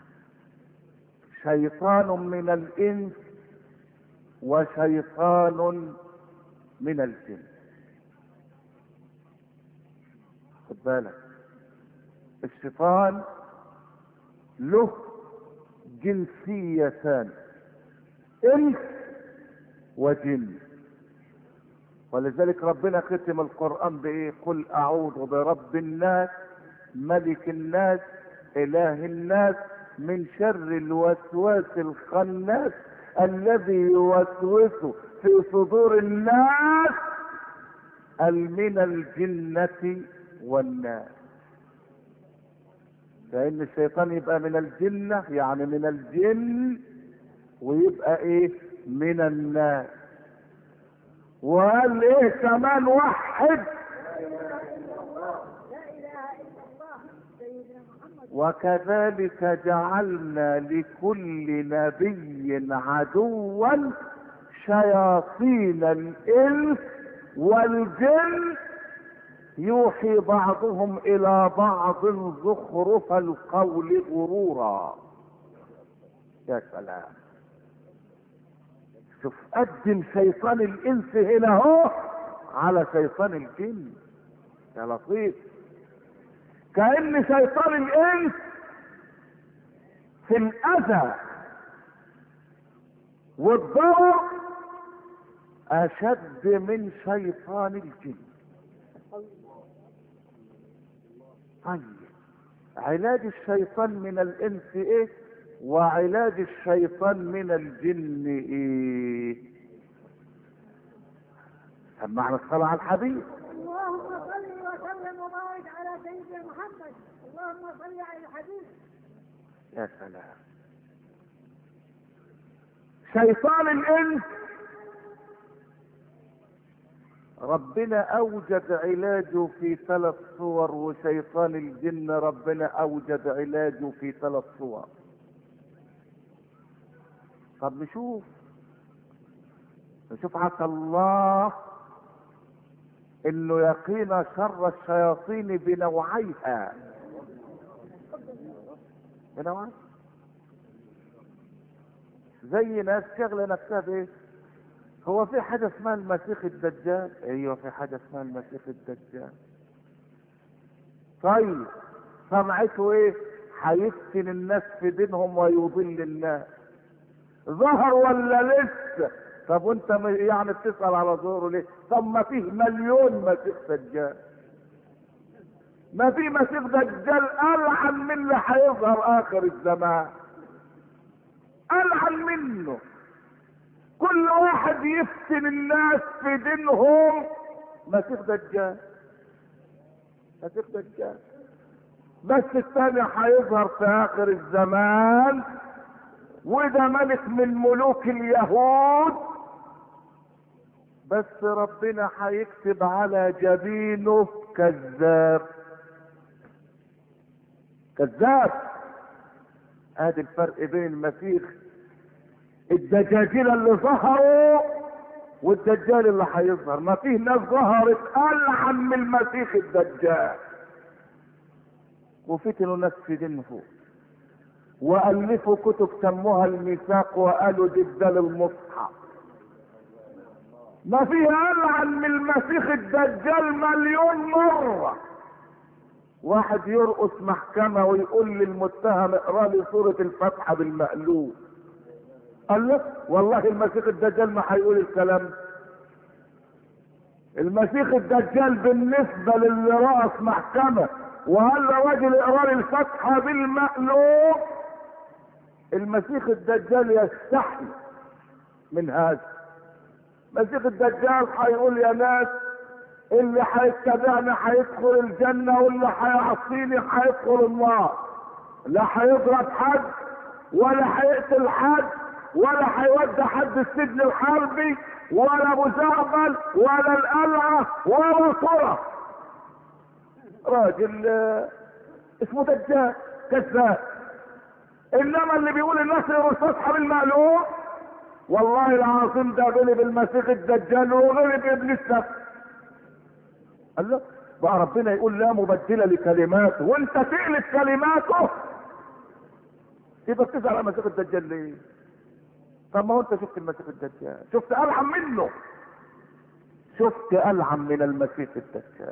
شيطان من الانس وشيطان من الجن. خد بالك، الشيطان له جنسيتان، انس وجن. ولذلك ربنا ختم القرآن بايه؟ قل اعوذ برب الناس ملك الناس اله الناس من شر الوسواس الخناس الذي يوسوس في صدور الناس من الجنة والناس. فإن الشيطان يبقى من الجنة يعني من الجن، ويبقى ايه؟ من الناس. وقال ايه كمان؟ وحد لا اله الا الله سيدنا محمد. وكذلك جعلنا لكل نبي عدوا شياطين الانس والجن يوحي بعضهم الى بعض زخرف القول غرورا. يا سلام، شوف قدم شيطان الانس هنا اهو على شيطان الجن. يا لطيف، كأن شيطان الانس في الاذى والضرر اشد من شيطان الجن. طيب علاج الشيطان من الانس ايه؟ وعلاج الشيطان من الجن ايه؟ سمعنا الصلاة على الحبيب. اللهم صل وسلم وبارك على سيدنا محمد. اللهم صل على الحبيب. يا سلام، شيطان الانس ربنا اوجد علاجه في 3 صور، وشيطان الجن ربنا اوجد علاجه في 3 صور. طب نشوف عسى الله انه يقينا شر الشياطين بنوعيها. زي ناس شغله نفسها بايه؟ هو في حاجه اسمها المسيح الدجال؟ ايوه في حاجه اسمها المسيح الدجال. طيب سمعته ايه؟ هيفتن الناس في دينهم ويضل الناس. ظهر ولا لسه؟ طب وانت يعني بتسأل على ظهوره ليه؟ طب ما فيه مليون مسيح دجال. ما في مسيح دجال ألعن من اللي هيظهر آخر الزمان، ألعن منه. كل واحد يفتن الناس في دينهم مسيح دجال، مسيح دجال. بس الثاني هيظهر في آخر الزمان، وده ملك من ملوك اليهود، بس ربنا هيكتب على جبينه كذاب. كذاب. ادي الفرق بين المسيح الدجاجيل اللي ظهروا والدجال اللي هيظهر. ما فيه ناس ظهرت ألعن من المسيح الدجال، وفتنوا ناس في دينهم والفوا كتب سموها الميثاق وقالوا دجال المصحف. ما فيها ألعن من المسيح الدجال مليون مرة. واحد يرقص محكمة ويقول للمتهم اقرا لي سورة الفاتحة بالمقلوب. قال له والله المسيح الدجال ما هيقول الكلام. المسيح الدجال بالنسبة للي رقص محكمة وقال له راجل اقرا لي الفاتحة بالمقلوب، المسيح الدجال يستحي من هذا. مسيح الدجال هيقول يا ناس اللي هيتبعني هيدخل الجنة واللي هيعصيني هيدخل النار. لا هيضرب حد ولا هيقتل حد ولا هيودي حد السجن الحربي ولا ابو زعبل ولا القلعة ولا صورة. راجل اسمه دجال كذاب. انما اللي بيقول الناس يرصصها بالمقلوب والله العظيم ده غلب المسيح الدجال وغلب ابن السبت. قال له بقى ربنا يقول لا مبدل لكلماته وانت تقلب كلماته، يبقى بتزعل على المسيح الدجال ليه؟ طب ما هو انت شفت المسيح الدجال، شفت ألعن منه، شفت ألعن من المسيح الدجال.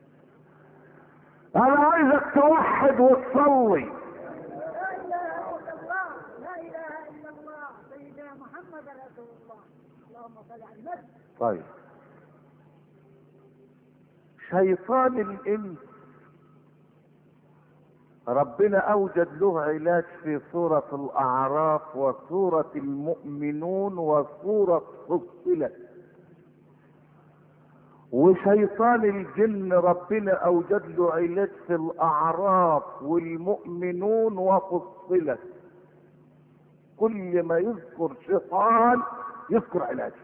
انا عايزك توحد وتصلي. لا اله الا الله لا اله الا الله سيدنا محمد رسول الله. اللهم صل على النبي. طيب شيطان الانس ربنا اوجد له علاج في سورة الاعراف وسورة المؤمنون وسورة فصلت. وشيطان الجن ربنا اوجد له علاج في الاعراف والمؤمنون وفصلت. كل ما يذكر شيطان يذكر علاجه.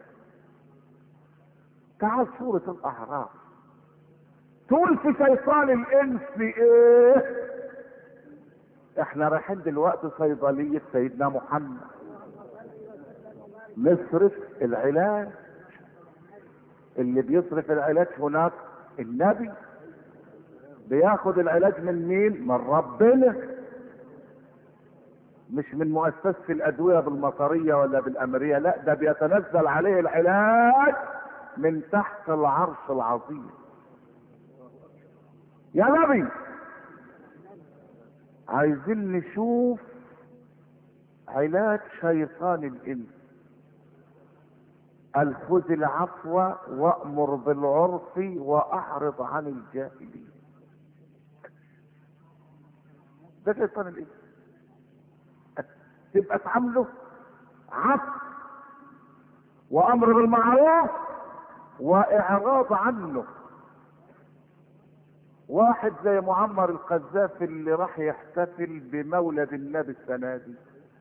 تعال سورة الاعراف تقول في شيطان الانس في ايه؟ احنا رايحين دلوقتي صيدلية سيدنا محمد نصرف العلاج. اللي بيصرف العلاج هناك النبي. بياخد العلاج من مين؟ من ربنا، مش من مؤسسة الادوية بالمطرية ولا بالامرية. لا، ده بيتنزل عليه العلاج من تحت العرش العظيم. يا نبي عايزين نشوف علاج شيطان الانس. قال خذ العفو وامر بالعرف واعرض عن الجاهلين. ده شيطان الانس. تبقى تعامله عفو وامر بالمعروف واعراض عنه. واحد زي معمر القذافي اللي راح يحتفل بمولد النبي السنة دي،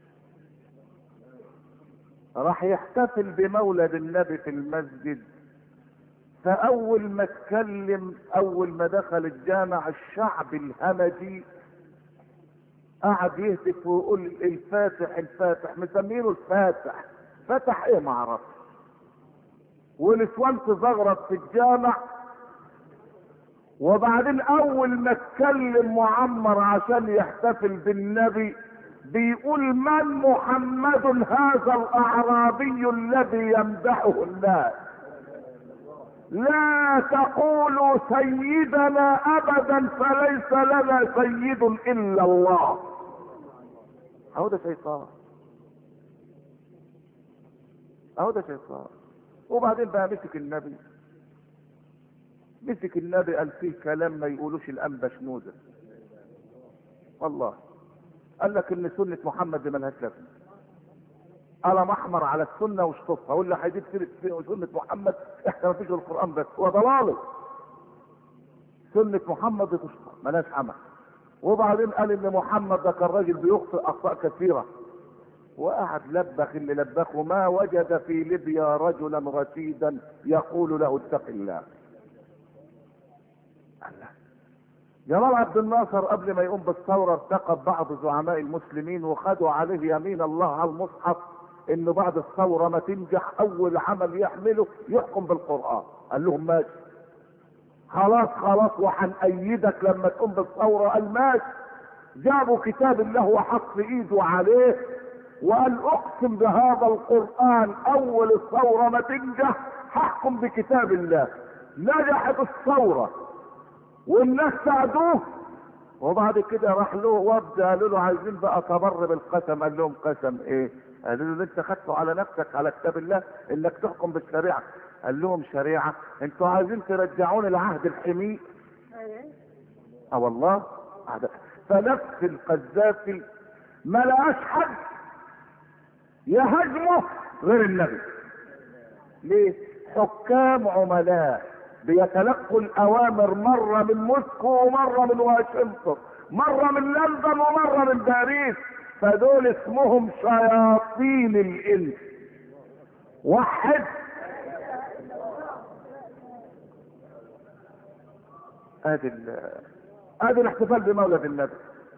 راح يحتفل بمولد النبي في المسجد. فاول ما اتكلم، اول ما دخل الجامع، الشعب الهمجي قعد يهتف ويقول الفاتح الفاتح، مسمينه الفاتح. فتح ايه ما عرفش. ونسوان تزغرط في الجامع. وبعدين اول ما اتكلم معمر عشان يحتفل بالنبي بيقول من محمد هذا الاعرابي الذي يمدحه الناس؟ لا تقولوا سيدنا ابدا فليس لنا سيد الا الله. اهو ده شيطان، اهو ده شيطان. وبعدين بقى مسك النبي قال فيه كلام ما يقولوش الانبا شنوده. والله قال لك ان سنه محمد دي ملهاش لازمه. قلم احمر على السنه واشطفها، واللي هيجيب سنه محمد احنا ما فيش القران بس هو ضلاله. سنه محمد تشطف ملهاش عمل. وبعدين قال ان محمد ده كان راجل بيخطئ اخطاء كثيره. وقعد لبخ اللي لبخه. ما وجد في ليبيا رجلا رشيدا يقول له اتق الله. جمال عبد الناصر قبل ما يقوم بالثوره ارتقب بعض زعماء المسلمين وخدوا عليه يمين الله على المصحف انه بعد الثوره ما تنجح اول عمل يعمله يحكم بالقران. قال لهم ماشي، خلاص وهنأيدك لما تقوم بالثوره. قال ماشي. جابوا كتاب الله وحط ايده عليه وقال اقسم بهذا القران اول الثوره ما تنجح هحكم بكتاب الله. نجحت الثوره والناس ساعدوه. وبعد كده راح له وفد قالوا له عايزين بقى تبر بالقسم. قال لهم قسم ايه؟ قالوا له انت خدته على نفسك على كتاب الله انك تحكم بالشريعه. قال لهم شريعه؟ انتوا عايزين ترجعوني لعهد الحمير. والله. فنفس القذافي ما لقاش حد يهاجمه غير النبي. ليه؟ حكام عملاء بيتلقوا الاوامر مره من موسكو ومره من واشنطن، مره من لندن ومره من باريس. فدول اسمهم شياطين الانس. وحد. ادي الاحتفال بمولد النبي.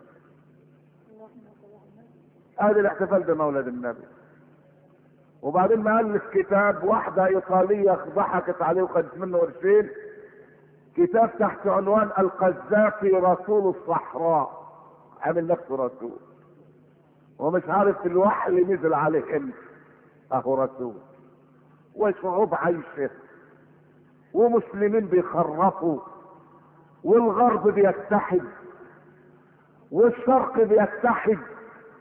ادي الاحتفال بمولد النبي. وبعدين ما الف كتاب، واحده ايطاليه ضحكت عليه وخدت منه قرشين. كتاب تحت عنوان القذافي رسول الصحراء. عامل نفسه رسول ومش عارف الوحي اللي نزل عليه امتى. اهو رسول. وشعوب عايشه ومسلمين بيخرفوا والغرب بيتحد والشرق بيتحد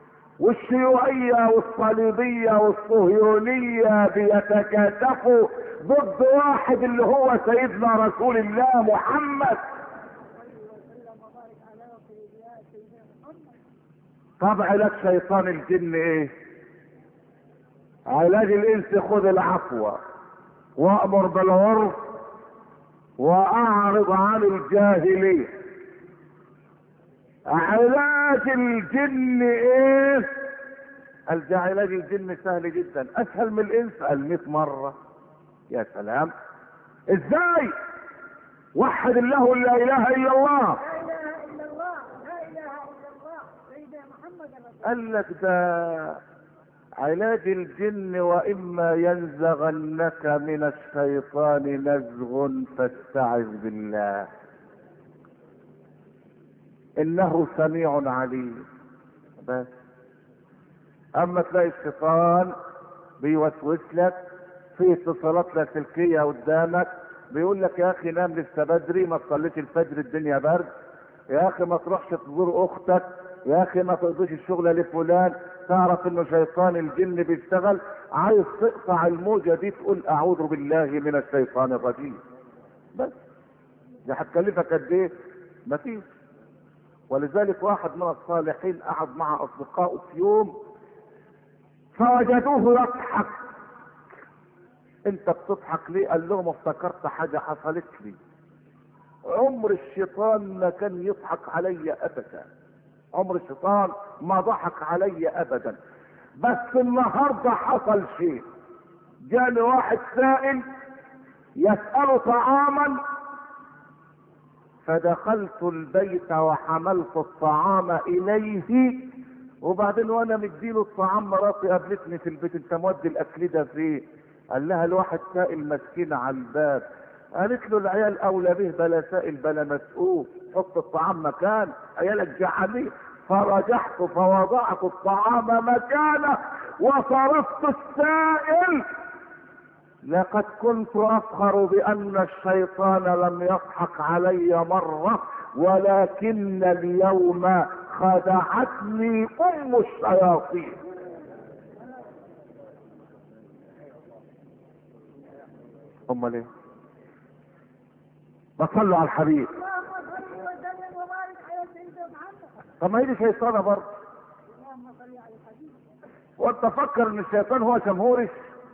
والشيوعية والصليبية والصهيونية بيتكاتفوا ضد واحد اللي هو سيدنا رسول الله محمد. طب علاج شيطان الجن ايه؟ علاج الانس خذ العفو وامر بالعرف واعرض عن الجاهلين. علاج الجن ايه؟ قال ده علاج الجن سهل جدا، اسهل من الانس. قال 100 مرة. يا سلام، ازاي؟ وحد الله لا اله الا الله. لا اله الا الله، لا اله الا الله سيدنا محمد رسول. قال لك ده علاج الجن واما ينزغنك من الشيطان نزغ فاستعذ بالله انه سميع عليم. بس اما تلاقي الشيطان بيوسوس لك في اتصالات لاسلكيه قدامك، بيقول لك يا اخي نام لسه بدري، ما تصليش الفجر الدنيا برد، يا اخي ما تروحش تزور اختك، يا اخي ما تقضيش الشغل لفلان. تعرف انه شيطان الجن بيشتغل. عايز تقطع الموجه دي تقول اعوذ بالله من الشيطان الرجيم. بس دي هتكلفك قد ايه؟ مفيش. ولذلك واحد من الصالحين قعد مع اصدقائه في يوم فوجدوه يضحك. انت بتضحك ليه؟ قال لهم افتكرت حاجه حصلت لي. عمر الشيطان ما كان يضحك علي ابدا، عمر الشيطان ما ضحك علي ابدا، بس النهارده حصل شيء. جاني واحد سائل يسأله طعاما، فدخلت البيت وحملت الطعام اليه، وبعدين وانا مديله الطعام مراتي قابلتني في البيت، انت مودي الاكل ده فيه؟ قال لها الواحد سائل مسكين على الباب. قالت له العيال اولى به، بلا سائل بلا مسؤول، حط الطعام مكان عيالك جعانين. فرجحت فوضعت الطعام مكانه وصرفت السائل. لقد كنت افخر بان الشيطان لم يضحك علي مرة، ولكن اليوم خدعتني ام الشياطين. امال ايه؟ بصلوا على الحبيب. اللهم صل وسلم وبارك على سيدنا محمد. طب ما هي دي شيطانه برضه. اللهم صل على الحبيب. وانت فكر ان الشيطان هو شمهورش؟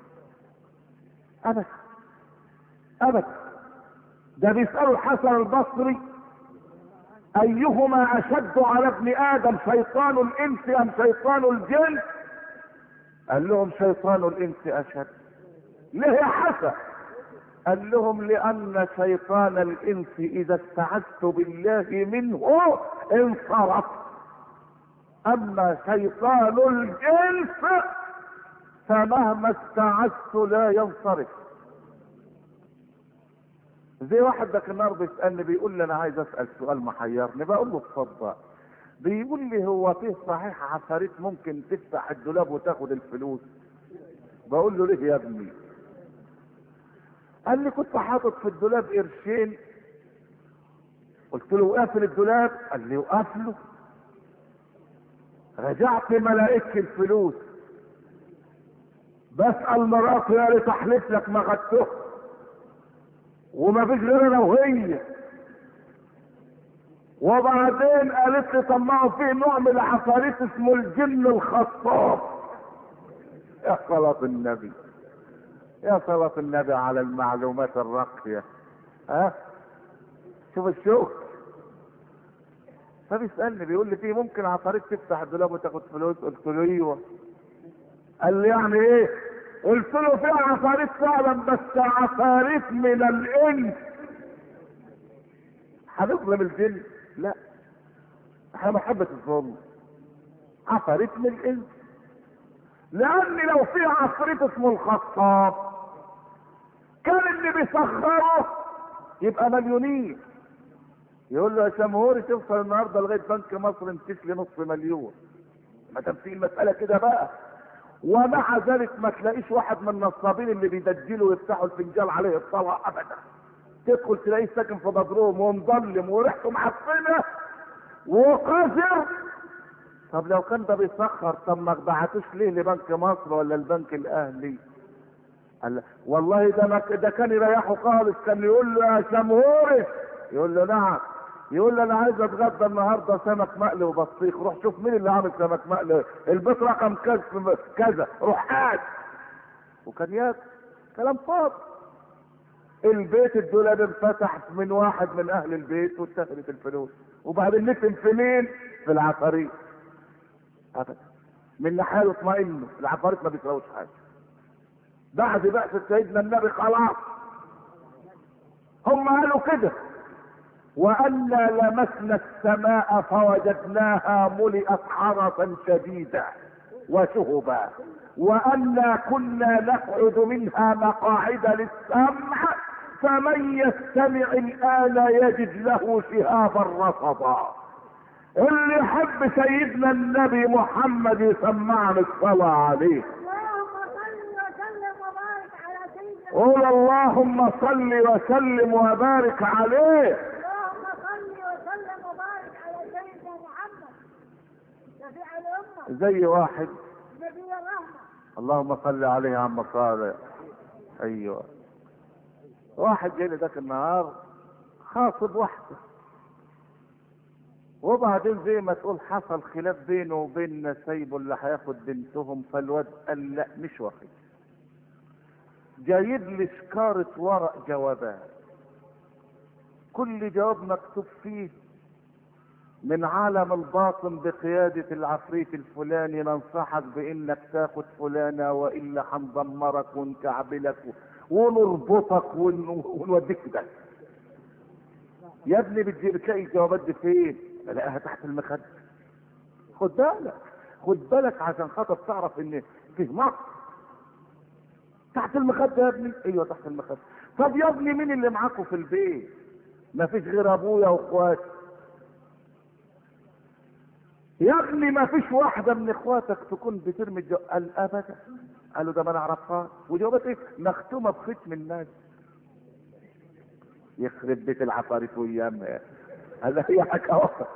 ابدا ابدا. ده بيسألوا الحسن البصري ايهما اشد على ابن ادم، شيطان الانس ام شيطان الجن؟ قال لهم شيطان الانس اشد. ليه يا حسن؟ قال لهم لان شيطان الانس اذا استعذت بالله منه انصرف، اما شيطان الجنس فمهما استعذت لا ينصرف. زي واحد ده النهار بيسالني بيقول لي انا عايز اسال سؤال محيرني، بقول له اتفضل. بيقول لي هو فيه صحيح عفاريت ممكن تفتح الدولاب وتاخد الفلوس؟ بقول له ليه يا ابني؟ قال لي كنت حاطط في الدولاب قرشين. قلت له وقافل الدولاب؟ قال لي وقافله. رجعت ما لقيتش الفلوس. بسأل مراتي قالت احلف لك ما خدته، وما فيش غير انا وهي. وبعدين قالت لي طب ما هو فيه نوع من العفاريت اسمه الجن الخطاب. يا صلاة النبي، يا صلاة النبي على المعلومات الراقية. ها شوف الشغل. فبيسألني بيقول لي فيه ممكن عفاريت تفتح الدولاب وتاخد فلوس؟ قلت له ايوه. قال لي يعني ايه؟ قلت له في عفاريت فعلا، بس عفاريت من الانس. هنظلم الجن؟ لا، احنا محبة الظلم. عفاريت من الانس، لان لو في عفريت اسمه الخطاب كان اللي بيسخره يبقى مليونين. يقول له يا شمهوري توصل النهارده لغايه بنك مصر انتش لي نص مليون. ما دام في المساله كده بقى. ومع ذلك ما تلاقيش واحد من النصابين اللي بيدجلوا ويفتحوا الفنجان عليه الطلع ابدا. تدخل تلاقيه ساكن في بدروم ومظلم وريحته معفنه وقذر. طب لو كان ده بيسخر، طب ما بعتوش ليه لبنك مصر ولا البنك الاهلي؟ قال والله ده كان يريحه خالص، كان يقول له يا شمهوري، يقول له نعم، يقول له انا عايز اتغدى النهارده سمك مقلي وبطيخ، روح شوف مين اللي عامل سمك مقلي، البيت رقم كذا، روح قاعد. وكان ياكل كلام فاضي. البيت الدولاب انفتح من واحد من اهل البيت واتخذت الفلوس، وبعدين نتم في مين؟ في العفاريت. ابدا، من حاله اطمئنوا، العفاريت ما بيسراوش حاجه. بعد بعثة سيدنا النبي خلاص هم قالوا كده، وأنا لمسنا السماء فوجدناها ملئت حرسا شديدا وشهبا، وأنا كنا نقعد منها مقاعد للسمع، فمن يستمع الآن يجد له شهابا رصدا. اللي يحب سيدنا النبي محمد يسمعنا الصلاة عليه. قول اللهم صل وسلم وبارك عليه. اللهم صل وسلم وبارك على سيدنا محمد شفيع الأمة زي واحد نبي الرحمة. اللهم صل عليه يا عم صالح. ايوه، واحد جاي لي ذاك النهار خاطب واحده، وبعدين زي ما تقول حصل خلاف بينه وبين نسيبه اللي هياخد بنتهم، فالواد قال لا مش واخد، جايب لي شكارة ورق جوابات، كل جواب مكتوب فيه من عالم الباطن بقيادة العفريت الفلاني ننصحك بانك تاخد فلانة والا هندمرك ونكعبلك ونربطك ونوديك ده. يا ابني بتلاقي الجوابات دي فين؟ الاقيها تحت المخدة. خد بالك عشان خاطر تعرف ان في مصر تحت المخدة يا ابني. ايوه تحت المخدة. طب يا ابني مين اللي معاكوا في البيت؟ ما فيش غير ابويا واخواتي. يا ابني ما فيش واحدة من اخواتك تكون بترمي قال ابدا. قالوا ده ما نعرفها. وجوابات ايه؟ مختومة بختم الناس. يخرب بيت العفاريت وايامها. هذا هي حكا وقت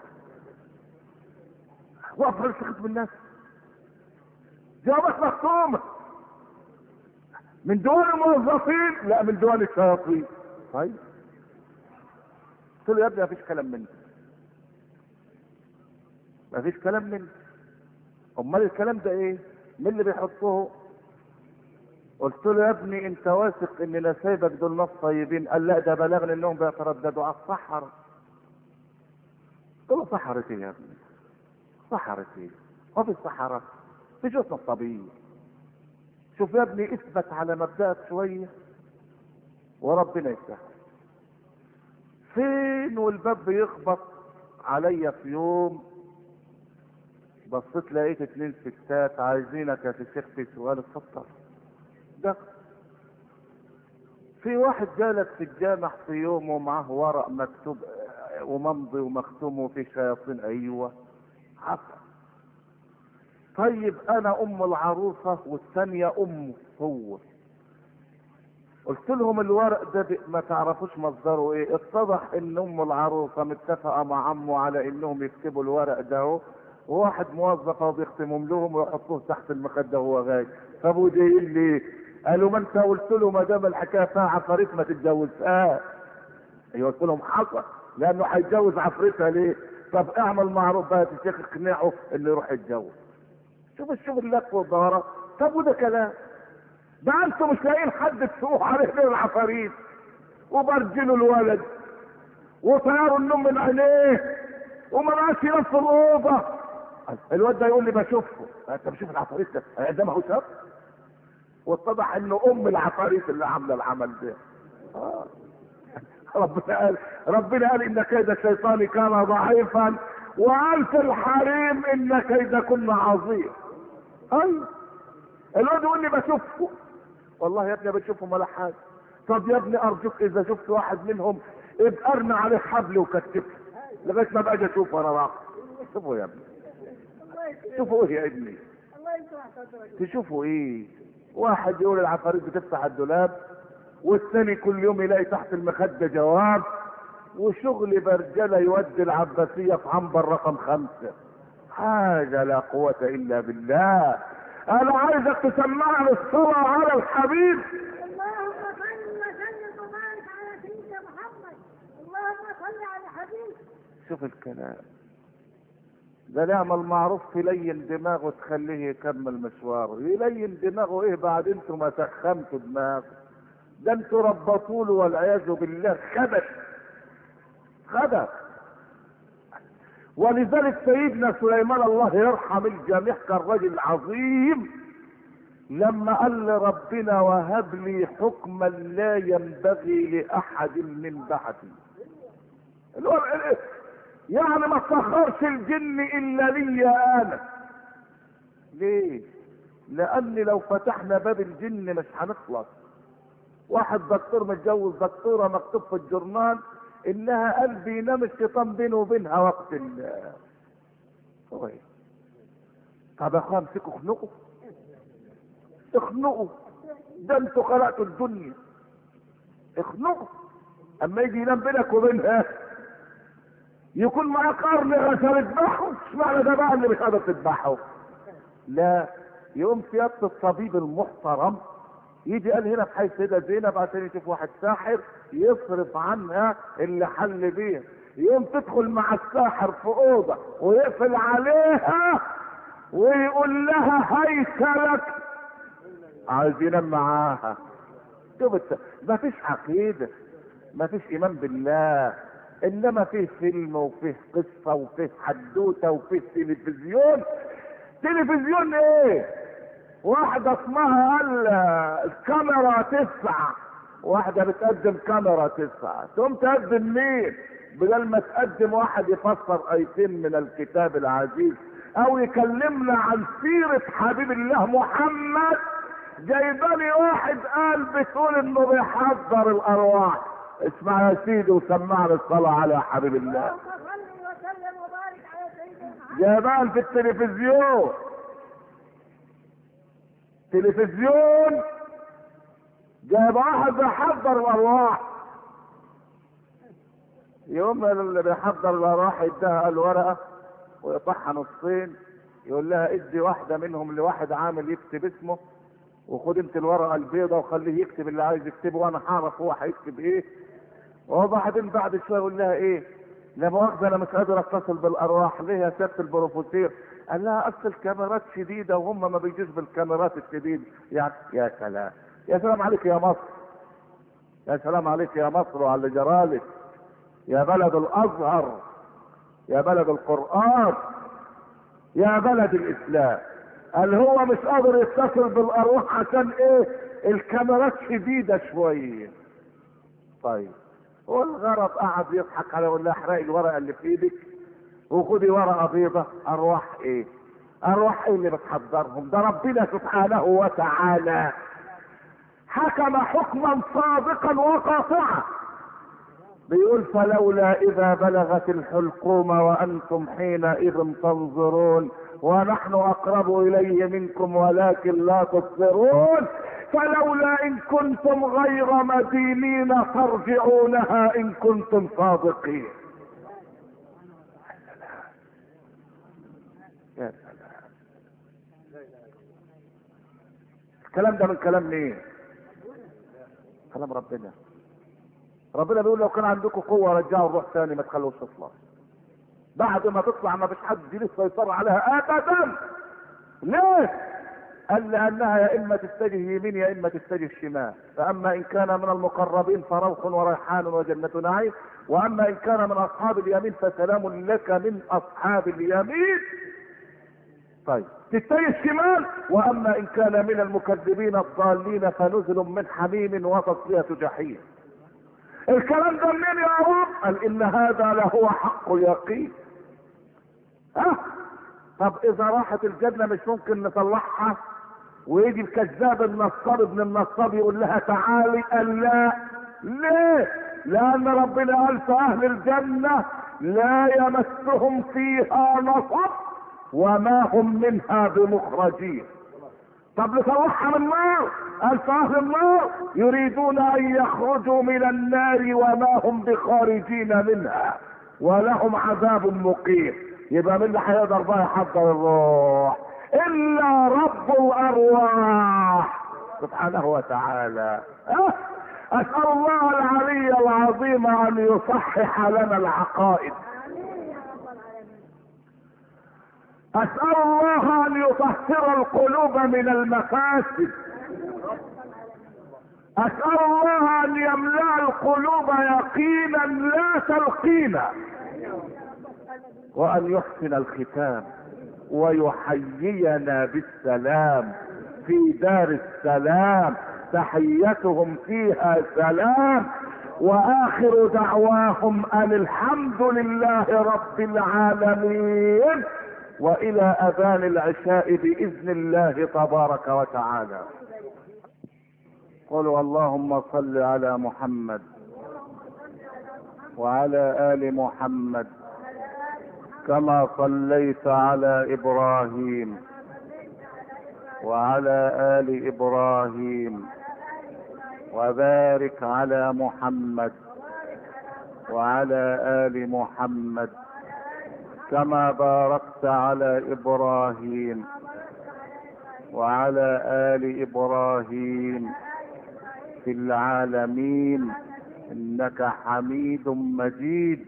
وافر ختم الناس. جوابات مختومة من دون الموظفين، لا من دون الشياطين. طيب قلت له يا ابني ما فيش كلام منك، ما فيش كلام منك. امال الكلام ده ايه؟ مين اللي بيحطوه؟ قلت له يا ابني انت واثق ان نسايبك دول ناس طيبين؟ قال لا ده بلغني انهم بيترددوا على الصحراء. قلت له صحراء ايه يا ابني؟ صحراء ايه؟ هو في الصحراء في جسم طبيعي. شوف يا ابني اثبت على مبدأك شوية وربنا يسهل. فين والباب بيخبط عليا في يوم، بصيت لقيت 2 ستات عايزينك يا شيخ في سؤال. اتفضل. ده في واحد جالك في الجامع في يوم ومعه ورق مكتوب وممضي ومختوم وفي شياطين. ايوه حصل. طيب انا ام العروسة والثانية امه هو. قلت لهم الورق ده ما تعرفوش مصدره ايه؟ اتضح ان ام العروسة متفقة مع عمه على انهم يكتبوا الورق ده، وواحد موظف وبيختمهم لهم ويحطوه تحت المخدة وهو غايب. فابو جايين لي قالوا ما انت قلت له ما دام الحكايه فيها عفاريت ما تتجوزها. ايوه قلت لهم حصل، لانه هيتجوز عفريتها ليه؟ طب اعمل معروف بقى يا شيخ اقنعه انه يروح يتجوز. شوف الشغل اللف والدورة. طب وده كلام؟ ده انتوا مش لاقيين حد تسوق عليه غير العفاريت، وبرجلوا الولد وطيروا النوم من عينيه وما بقاش ينام في الاوضه. الواد ده يقول لي بشوفه. انت بشوف العفاريت ده ما هو شاب. واتضح انه ام العفاريت اللي عامله العمل ده. ربنا قال ان كيد الشيطان كان ضعيفا وقال في الحريم ان كيدكن عظيم. ايوه الواد يقول لي بشوفه. والله يا ابني بتشوفهم ولا حاجه. طب يا ابني ارجوك اذا شفت واحد منهم ابقى ارمي عليه حبل وكتفه لغايه ما بقى اشوفه انا راح. شوفوا يا ابني، شوفوا ايه يا ابني؟ تشوفوا ايه؟ واحد يقول العفاريت بتفتح الدولاب، والثاني كل يوم يلاقي تحت المخدة جواب، وشغل برجله يودي العباسية في عنبر رقم 5. حاجة لا قوة الا بالله. انا عايزك تسمعني الصلاة على الحبيب. اللهم صل وسلم وبارك على سيدنا محمد. اللهم صل على حبيب. شوف الكلام ده، نعمل معروف تلين دماغه تخليه يكمل مشواره. يلين دماغه ايه بعد انتوا ما سخمتوا دماغه؟ ده انتوا ربطوا له والعياذ بالله خبث. ولذلك سيدنا سليمان الله يرحم الجميع كان رجل عظيم لما قال لربنا وهب لي حكما لا ينبغي لاحد من بعدي. يعني ما تسخرش الجن الا لي انا. ليه؟ لان لو فتحنا باب الجن مش هنخلص. واحد دكتور متجوز دكتوره، مكتوب في الجورنال انها قلب ينام الشيطان بينه وبينها وقت هو ايه؟ طب يا اخوان امسكوا اخنقوا. ده انتوا خلقتوا الدنيا، اخنقوا. اما يجي ينام بينك وبينها يكون معاه قرن عشان تذبحه. اشمعنى ده بقى اللي مش قادر تذبحه؟ لا، يقوم سيادة الطبيب المحترم يجي قال هنا في حي السيدة زينب عشان يشوف واحد ساحر يصرف عنها اللي حل بيها. يقوم تدخل مع الساحر في اوضه ويقفل عليها ويقول لها هيكلك، عايز ينام معاها. شوف ما فيش عقيده، ما فيش ايمان بالله، انما فيه فيلم وفيه قصه وفيه حدوته وفيه تلفزيون. تلفزيون ايه؟ واحدة اسمها الكاميرا 9، واحدة بتقدم كاميرا 9، تقوم تقدم مين؟ بدل ما تقدم واحد يفسر ايتين من الكتاب العزيز او يكلمنا عن سيرة حبيب الله محمد، جايبالي واحد قال بتقول انه بيحضر الارواح. اسمع يا سيدي وسمعنا الصلاة على حبيب الله. اللهم صل وسلم وبارك على سيدنا محمد. جايبال في تلفزيون جايب واحد بيحضر الارواح. يوم اللي بيحضر الارواح يديها الورقه ويقطعها نصين، يقول لها ادي واحده منهم لواحد عامل يكتب اسمه، وخد انت الورقه البيضاء وخليه يكتب اللي عايز يكتبه وانا هعرف هو هيكتب ايه. وبعدين بعد شويه يقول لها ايه؟ لا مؤاخذه انا مش قادر اتصل بالارواح. ليه يا سياده البروفيسور؟ قال لها اصل الكاميرات شديده وهم ما بيجوش بالكاميرات الشديده. يعني يا سلام، يا سلام عليك يا مصر، يا سلام عليك يا مصر وعلى اللي جرالك، يا بلد الازهر، يا بلد القران، يا بلد الاسلام. قال هو مش قادر يتصل بالارواح عشان ايه؟ الكاميرات شديده شويه. طيب والغرض قعد يضحك على يقول لها احرقي الورقه اللي في ايدك وخدي ورقه بيضه. ارواح ايه؟ ارواح ايه اللي بتحضرهم؟ ده ربنا سبحانه وتعالى حكم حكما صادقا وقاطعا، بيقول فلولا اذا بلغت الحلقوم وانتم حينئذ تنظرون ونحن اقرب اليه منكم ولكن لا تبصرون فلولا ان كنتم غير مدينين ترجعونها ان كنتم صادقين. يا سلام، الكلام ده من كلام مين؟ كلام ربنا. ربنا بيقول لو كان عندكم قوه رجعوا الروح ثاني ما تخلوش تطلع. بعد ما تطلع ما فيش حد ليه السيطره عليها ابدا. ليه؟ قال لانها يا اما تتجه يمين يا اما تتجه شمال، فاما ان كان من المقربين فروح وريحان وجنة نعيم، واما ان كان من اصحاب اليمين فسلام لك من اصحاب اليمين. طيب تتجه الشمال، واما ان كان من المكذبين الضالين فنزل من حميم وتصلية جحيم. الكلام ده منين يا رب؟ قال ان هذا لهو حق اليقين. طب اذا راحت الجنة مش ممكن نطلعها ويجي الكذاب النصاب ابن النصاب يقول لها تعالي؟ قال لا. ليه؟ لان ربنا قال في اهل الجنة لا يمسهم فيها نصب وما هم منها بمخرجين. طب نطلعها من النار؟ قال في اهل النار يريدون ان يخرجوا من النار وما هم بخارجين منها ولهم عذاب مقيم. يبقى مين اللي هيقدر بقى يحضر الروح؟ الا رب الارواح سبحانه وتعالى. اسأل الله العلي العظيم ان يصحح لنا العقائد. اسأل الله ان يطهر القلوب من المفاسد. اسأل الله ان يملأ القلوب يقينا لا تلقينا، وان يحسن الختام ويحيينا بالسلام في دار السلام تحيتهم فيها سلام، واخر دعواهم ان الحمد لله رب العالمين، والى اذان العشاء باذن الله تبارك وتعالى. قولوا اللهم صل على محمد وعلى ال محمد كما صليت على ابراهيم وعلى ال ابراهيم، وبارك على محمد وعلى ال محمد كما باركت على ابراهيم وعلى ال ابراهيم في العالمين انك حميد مجيد.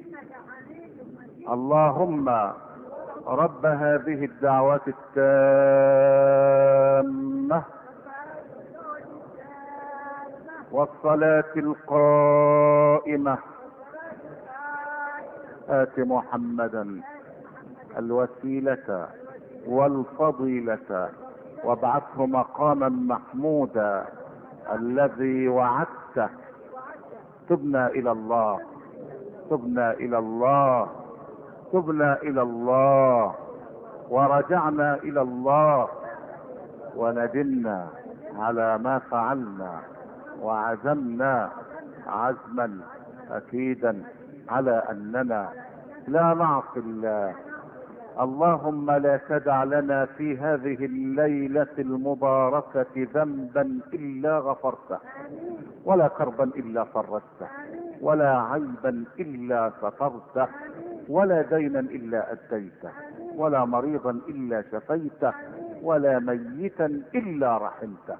اللهم رب هذه الدعوة التامة والصلاة القائمة آت محمدا الوسيلة والفضيلة وابعثه مقاما محمودا الذي وعدته. تبنا الى الله، تبنا الى الله، تبنا الى الله، ورجعنا الى الله، وندمنا على ما فعلنا، وعزمنا عزما اكيدا على اننا لا نعصي الله. اللهم لا تدع لنا في هذه الليلة المباركة ذنبا الا غفرته، ولا كربا الا فرجته، ولا عيبا الا سترته، ولا دينا الا اديته، ولا مريضا الا شفيته، ولا ميتا الا رحمته،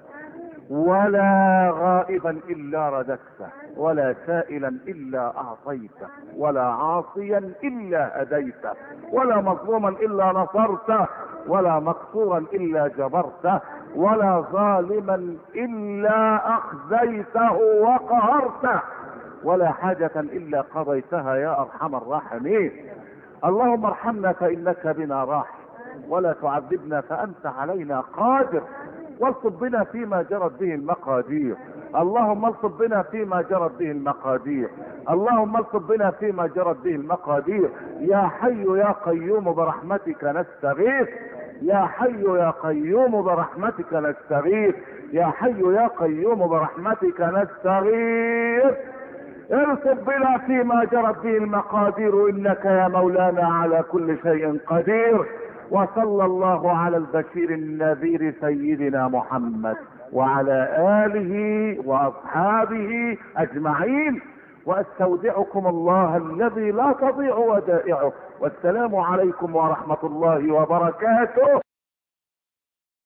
ولا غائبا الا رددته، ولا سائلا الا اعطيته، ولا عاصيا الا هديته، ولا مظلوما الا نصرته، ولا مقصورا الا جبرته، ولا ظالما الا اخزيته وقهرته، ولا حاجة الا قضيتها يا ارحم الراحمين. اللهم ارحمنا فانك بنا راحم، ولا تعذبنا فانت علينا قادر، والطب بنا فيما جرت به المقادير. اللهم الطب بنا فيما جرت به المقادير، اللهم الطب بنا فيما جرت به المقادير. يا حي يا قيوم برحمتك نستغيث، يا حي يا قيوم برحمتك نستغيث، يا حي يا قيوم برحمتك نستغيث. الطب بنا فيما جرت به المقادير، انك يا مولانا على كل شيء قدير. وصلى الله على البشير النذير سيدنا محمد وعلى آله وأصحابه أجمعين، وأستودعكم الله الذي لا تضيع ودائعه، والسلام عليكم ورحمة الله وبركاته.